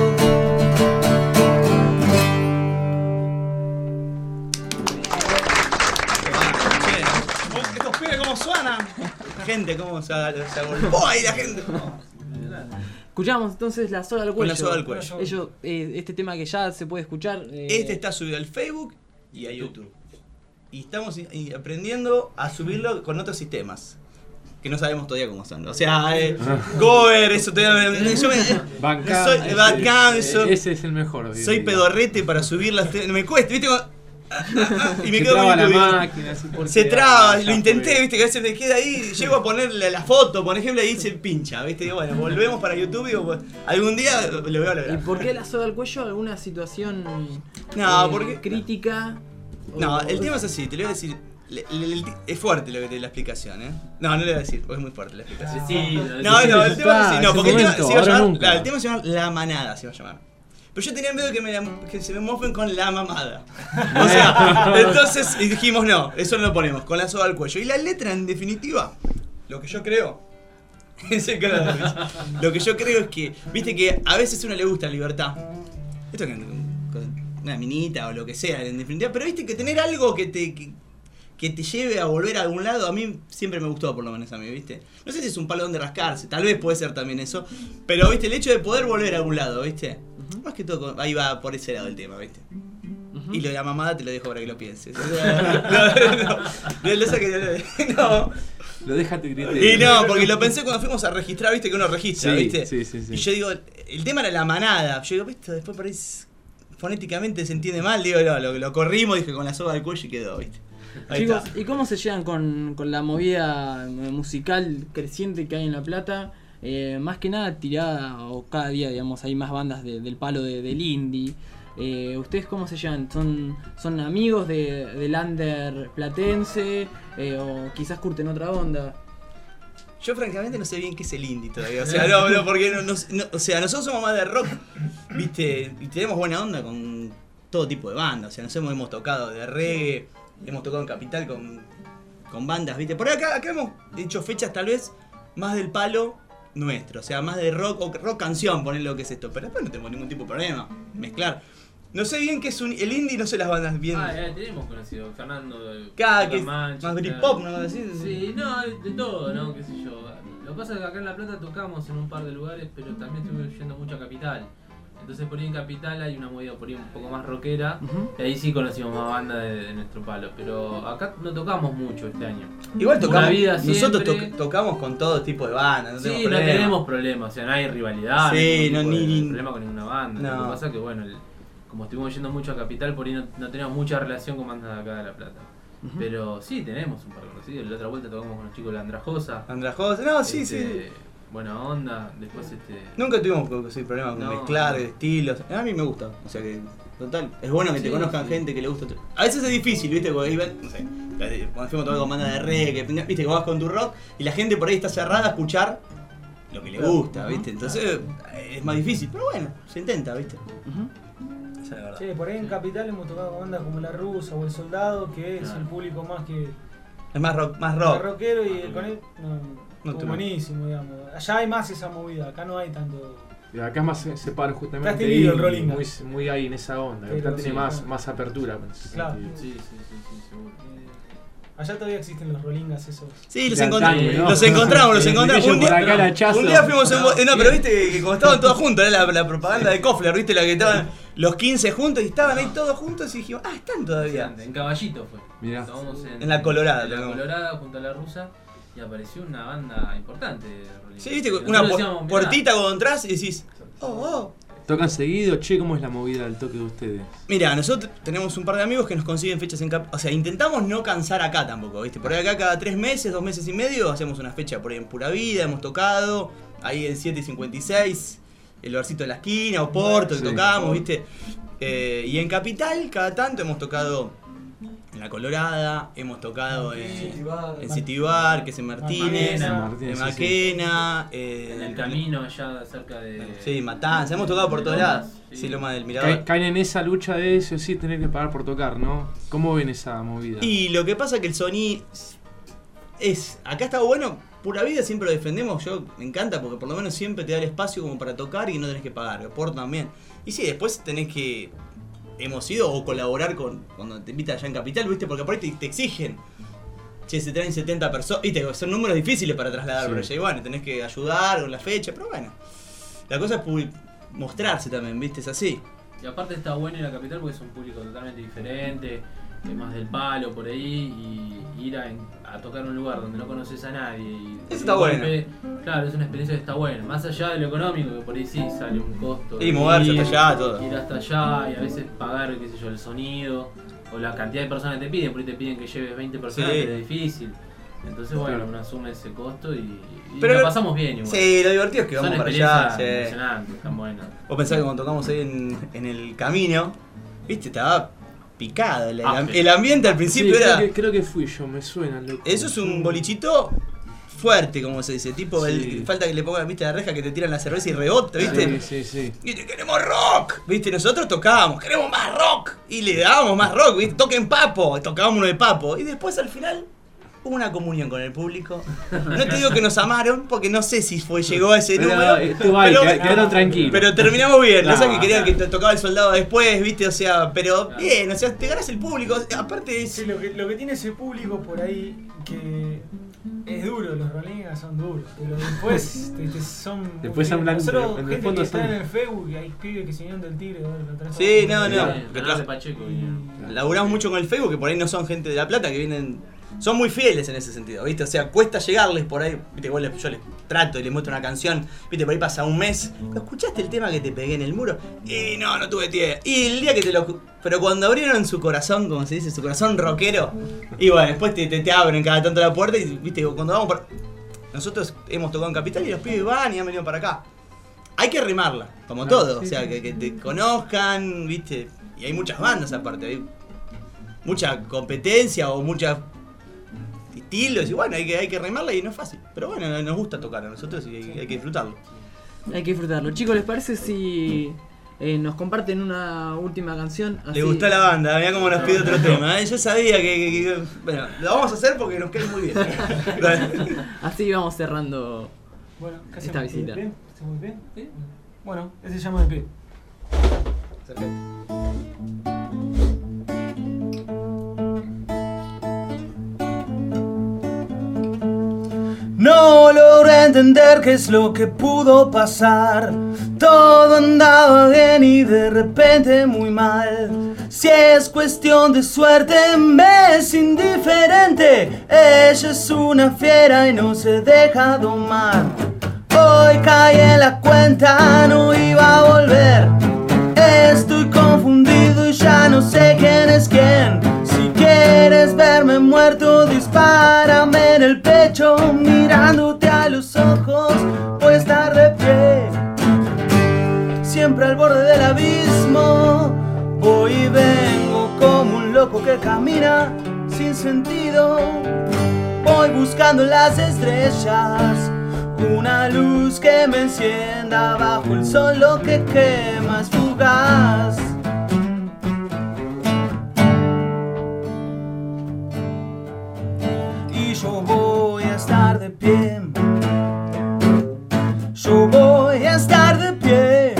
Estos pibes cómo suenan. Gente, cómo se agolpó ahí la gente. Escuchamos entonces la soga al cuello. Con la soga al cuello. Ellos, este tema que ya se puede escuchar. Este está subido al Facebook y a YouTube. Y estamos aprendiendo a subirlo con otros sistemas que no sabemos todavía cómo son. O sea, Gover, eso todavía Bandcamp, eso. Ese es el mejor. Soy pedorrete para subirlas. Me cuesta, ¿viste? Y me se quedo traba la YouTube. máquina, así porque se traba, lo ya intenté, fue. viste, que a veces me queda ahí, llego a ponerle la foto, por ejemplo, ahí se pincha, viste, digo, bueno, volvemos para YouTube y digo, pues, algún día lo voy a lograr. ¿Y por qué la soga al cuello? ¿Alguna situación porque crítica? No, el tema es así, te lo voy a decir. Es fuerte lo que te la explicación, ¿eh? No le voy a decir, porque es muy fuerte la explicación. Sí, no, el tema es así, no, porque el tema se va a llamar, nunca. claro, el tema se llama La Manada, se va a llamar. Pero yo tenía miedo que se me mofen con la mamada. O sea, entonces dijimos, no, eso no lo ponemos, con la soga al cuello. Y la letra, en definitiva, lo que yo creo, lo que yo creo es que, viste que a veces a uno le gusta la libertad. Esto que una minita o lo que sea, en definitiva. Pero viste que tener algo que te lleve a volver a algún lado, a mí siempre me gustó, por lo menos a mí, ¿viste? No sé si es un palo donde rascarse, tal vez puede ser también eso, pero, ¿viste? El hecho de poder volver a algún lado, ¿viste? Más que todo, ahí va por ese lado el tema, ¿viste? Y lo de la mamada te lo dejo para que lo pienses. No. Lo deja a tu criterio. Y no, porque lo pensé cuando fuimos a registrar, viste que uno registra, Sí, viste. sí, sí, sí. Y yo digo, el tema era la manada. Yo digo, viste, después por ahí fonéticamente se entiende mal, digo, no, lo corrimos, dije con la soga del cuello y quedó, viste. Ahí Chicos, está. ¿y cómo se llevan con la movida musical creciente que hay en La Plata? Más que nada tirada, o cada día, digamos, hay más bandas del palo del indie. ¿Ustedes cómo se llevan? ¿Son amigos del under platense? ¿O quizás curten otra onda? Yo francamente no sé bien qué es el indie todavía. O sea, no, porque o sea, nosotros somos más de rock, viste, y tenemos buena onda con todo tipo de bandas. O sea, hemos tocado de reggae, hemos tocado en Capital con bandas, viste. Por acá hemos hecho fechas tal vez más del palo nuestro, o sea, más de rock o rock canción, poner lo que es esto. Pero después no tenemos ningún tipo de problema, mezclar. No sé bien qué es el indie, no sé las bandas bien. Tenemos conocido, Fernando. Cada que es más Britpop, ¿no? Sí, no, de todo, ¿no? Qué sé yo. Lo que pasa es que acá en La Plata tocamos en un par de lugares, pero también estuve yendo mucho a Capital. Entonces por ahí en Capital hay una movida por ahí un poco más rockera, y ahí sí conocimos más bandas de nuestro palo. Pero acá no tocamos mucho este año. Igual tocamos, nosotros siempre... tocamos con todo tipo de bandas, no sí, no tenemos problemas, o sea, no hay rivalidad, sí, no hay ni problema con ninguna banda. No. Lo que pasa es que bueno, como estuvimos yendo mucho a Capital, por ahí no teníamos mucha relación con bandas de acá de La Plata. Pero sí, tenemos un par de conocidos. La otra vuelta tocamos con los chicos de la Andrajosa. No, sí, sí. Buena onda, después Nunca tuvimos problemas con mezclar estilos. A mí me gusta, o sea que, total, es bueno que te conozcan gente que le gusta. A veces es difícil, viste, porque iban, no sé, cuando fuimos a tocar con banda de reggae, viste, que vas con tu rock y la gente por ahí está cerrada a escuchar lo que le gusta, viste. Entonces es más difícil, pero bueno, se intenta, viste. Esa es la verdad. Sí, por ahí en Capital hemos tocado con bandas como La Rusa o El Soldado, que es el público más que... Es más rock. Más rockero y con él... No, buenísimo, digamos. Allá hay más esa movida, acá no hay tanto. Y acá más se para justamente acá ahí, el rolling. Muy ahí en esa onda. Pero acá tiene sí, más apertura. Claro. Sí, seguro. Allá todavía existen los rolingas esos. Sí, los encontramos. Un día fuimos en... No, pero viste que como estaban todos juntos, era la propaganda de Kofler, viste, la que estaban los 15 juntos y estaban ahí todos juntos y dijimos, están todavía. En Caballito fue. Mirá. En la Colorada. En la Colorada, junto a La Rusa. Y apareció una banda importante de rolling. Sí, viste, una puertita cuando entras y decís, ¿Tocan seguido? Che, ¿cómo es la movida del toque de ustedes? Mira, nosotros tenemos un par de amigos que nos consiguen fechas en Capital. O sea, intentamos no cansar acá tampoco, ¿viste? Por ahí acá cada 3 meses, 2 meses y medio, hacemos una fecha por ahí en Pura Vida, hemos tocado, ahí en 7 y 56, el barcito de la esquina, Oporto, que tocamos, ¿viste? Y en Capital, cada tanto hemos tocado en La Colorada, hemos tocado en City Bar, que es en Martínez, en Maquena, en el camino allá cerca de... Sí, Matanza, hemos tocado por todos lados. Sí, Loma del Mirador. Caen en esa lucha de eso, sí, tener que pagar por tocar, ¿no? ¿Cómo ven esa movida? Y lo que pasa es que el Sony acá está bueno, Pura Vida siempre lo defendemos, yo me encanta porque por lo menos siempre te da el espacio como para tocar y no tenés que pagar, por también. Y sí, después tenés que... Hemos ido o colaborar cuando te invitan allá en Capital, ¿viste? Porque por ahí te exigen. Che, se traen 70 personas. ¿Viste? Son números difíciles para trasladar, pero ya, y bueno, tenés que ayudar con la fecha, pero bueno. La cosa es mostrarse también, ¿viste? Es así. Y aparte está bueno en la Capital porque es un público totalmente diferente, más del palo por ahí, y ir a tocar un lugar donde no conoces a nadie. Eso está bueno. Claro, es una experiencia que está buena. Más allá de lo económico, que por ahí sí sale un costo. Y moverse hasta allá, todo. Ir hasta allá y a veces pagar, qué sé yo, el sonido o la cantidad de personas que te piden. Por ahí te piden que lleves 20 personas, pero es difícil. Entonces, bueno, uno asume ese costo y pero lo pasamos bien igual. Sí, lo divertido es que vamos para allá. Impresionante, están buenas. Vos pensás que cuando tocamos ahí en el camino, viste, estaba picado. El ambiente al principio sí, era... Creo que fui yo, me suena, loco. Eso es un bolichito fuerte, como se dice, tipo falta que le pongan, viste, la reja que te tiran la cerveza y rebota, viste. Sí. Y queremos rock, viste, nosotros tocábamos, queremos más rock. Y le dábamos más rock, viste, toquen Papo, tocábamos uno de Papo. Y después al final hubo una comunión con el público. No te digo que nos amaron, porque no sé si llegó a ese número. Quedaron tranquilos. Pero terminamos bien. No sé que querían que te tocaba el soldado después, viste, o sea, pero bien, o sea, te ganas el público. Aparte es. Sí, lo que tiene ese público por ahí, que es duro, los rolingas son duros, pero después son. Después son blancos. Nosotros, gente que está en el Facebook, y hay pibes que se vinieron del Tigre. Sí, no. Laburamos mucho con el Facebook, que por ahí no son gente de La Plata, que vienen son muy fieles en ese sentido, ¿viste? O sea, cuesta llegarles por ahí, ¿viste? Igual yo les trato y les muestro una canción, ¿viste? Por ahí pasa un mes. ¿Escuchaste el tema que te pegué en el muro? Y no tuve tiempo. Y el día que te lo... Pero cuando abrieron su corazón, como se dice, su corazón rockero, y bueno, después te abren cada tanto la puerta y, ¿viste? Cuando vamos por... Nosotros hemos tocado en Capital y los pibes van y han venido para acá. Hay que remarla, como todo, sí, o sea, que te conozcan, ¿viste? Y hay muchas bandas aparte, hay mucha competencia o muchos estilos, y bueno, hay que remarla y no es fácil. Pero bueno, nos gusta tocar a nosotros y hay que disfrutarlo. Hay que disfrutarlo. Chicos, ¿les parece si nos comparten una última canción? Así... Le gustó la banda, mirá cómo nos pide otro tema. Yo sabía que... Bueno, lo vamos a hacer porque nos queda muy bien. Así vamos cerrando esta visita. ¿Bien? ¿Está muy bien? ¿Sí? Bueno, ese se llama de pie. No logré entender qué es lo que pudo pasar. Todo andaba bien y de repente muy mal. Si es cuestión de suerte me es indiferente. Ella es una fiera y no se deja domar. Hoy caí en la cuenta, no iba a volver. Estoy confundido y ya no sé quién es quién. Si quieres verme muerto, dispárame en el pecho. Mirándote a los ojos, voy a estar de pie. Siempre al borde del abismo. Voy y vengo como un loco que camina sin sentido. Voy buscando las estrellas, una luz que me encienda bajo el sol, lo que quema es fugaz. Y yo voy a estar de pie. Yo voy a estar de pie.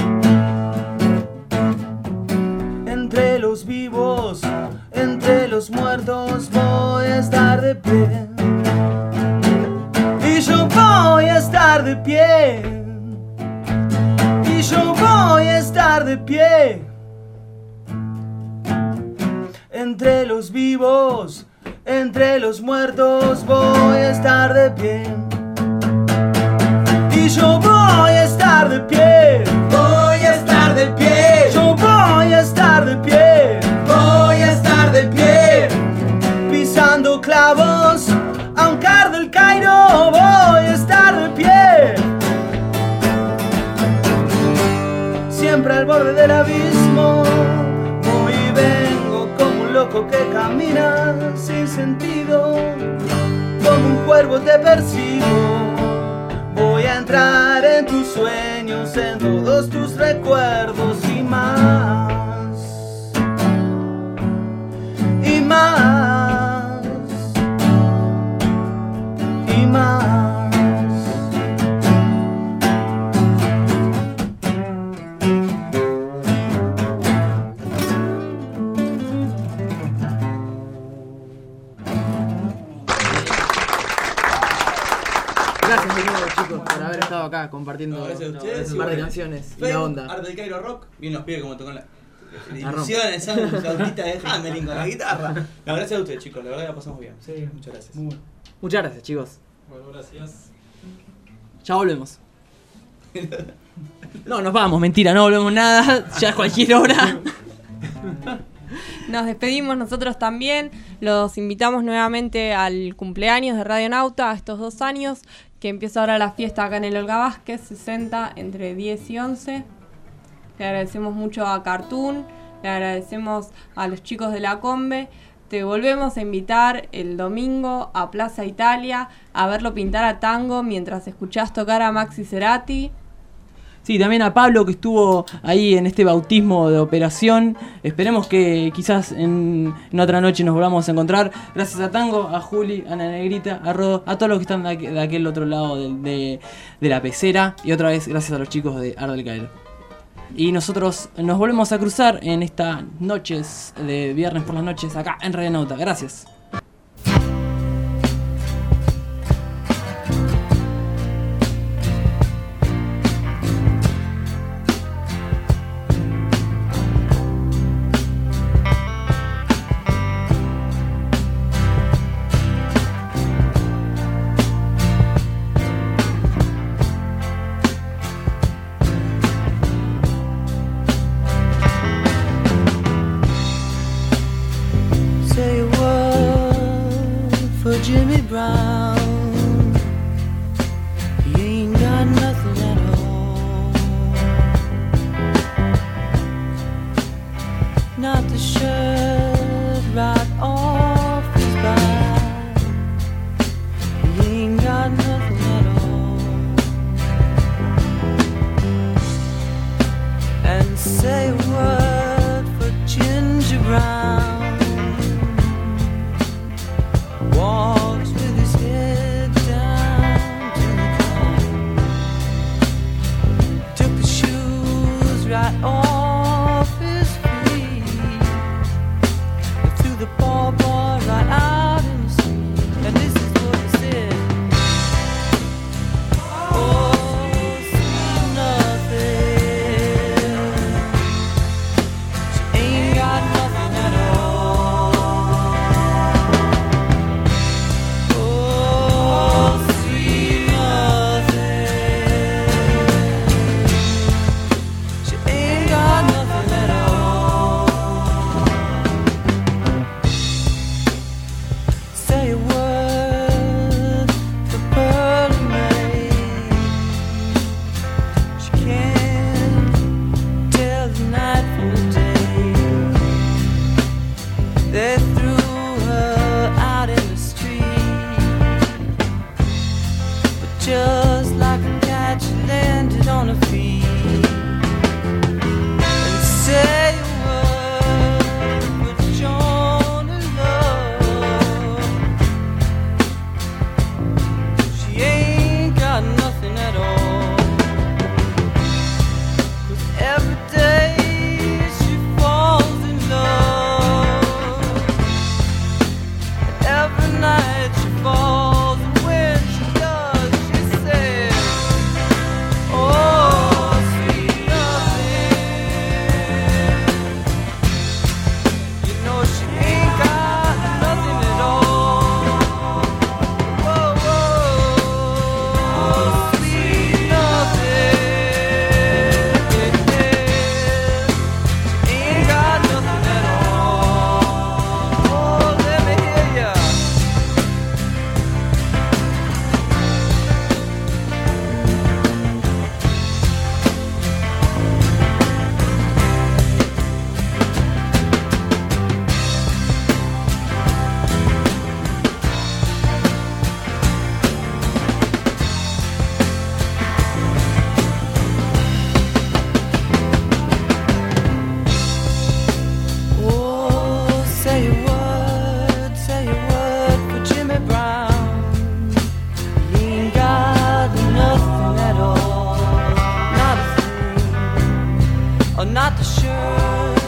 Entre los vivos, entre los muertos, voy a estar de pie. Y yo voy a estar de pie. Y yo voy a estar de pie. Entre los vivos, entre los muertos, voy a estar de pie. Y yo voy a estar de pie. Voy a estar de pie. Yo voy a estar de pie. Voy a estar de pie. Pisando clavos, aunque arde el Cairo, voy a estar de pie. Siempre al borde del abismo, voy y vengo como un loco que camina sin sentido. Como un cuervo te persigo. Voy a entrar en tus sueños, en todos tus recuerdos y más. Y más. Y más. Gracias de nuevo, chicos, por haber estado acá compartiendo un par de canciones y la onda. Arte del Cairo Rock, bien los pibes como tocan las ilusiones, son flautitas de Hamelin con la guitarra. No, gracias a ustedes, chicos, la verdad que la pasamos bien. Sí, muchas gracias. Muy bueno. Muchas gracias, chicos. Bueno, gracias. Ya volvemos. No, nos vamos, mentira, no volvemos nada, ya es cualquier hora. Nos despedimos nosotros también. Los invitamos nuevamente al cumpleaños de Radio Nauta, a estos 2 años, que empieza ahora la fiesta acá en el Olga Vázquez, 60, entre 10 y 11. Le agradecemos mucho a Cartoon, le agradecemos a los chicos de la Combe. Te volvemos a invitar el domingo a Plaza Italia a verlo pintar a tango mientras escuchás tocar a Maxi Cerati. Sí, también a Pablo que estuvo ahí en este bautismo de operación. Esperemos que quizás en otra noche nos volvamos a encontrar. Gracias a Tango, a Juli, a la Negrita, a Rodo, a todos los que están de aquel otro lado de la pecera. Y otra vez gracias a los chicos de Arte del Cairo. Y nosotros nos volvemos a cruzar en estas noches de viernes por las noches acá en Radio Nauta. Gracias. Jimmy Brown. He ain't got nothing at all. Not the shirt right off his back. He ain't got nothing at all. And say a word for Ginger Brown. Walks with his head down to the ground. Took the shoes right off his feet. Threw the ball boy right out in the street. And this is what he said. Oh, sweet nothing. She ain't got nothing at all. Oh, sweet nothing. She ain't got nothing at all. Say a word for Pearly May. She can't tell the night from the day. They threw her out in the street, but just like a cat, she landed on her feet. And say a word for Joan and love. She ain't got nothing at all. 'Cause every day she falls in love, and every night she falls. And when she does, she says, "Oh, sweet nothing." You know she ain't got nothing at all. Whoa, whoa, sweet nothing. She ain't got nothing at all. Oh, let me hear ya. Oh, say a word for Jimmy Brown. He ain't got nothing at all. Not a thing, or not the shirt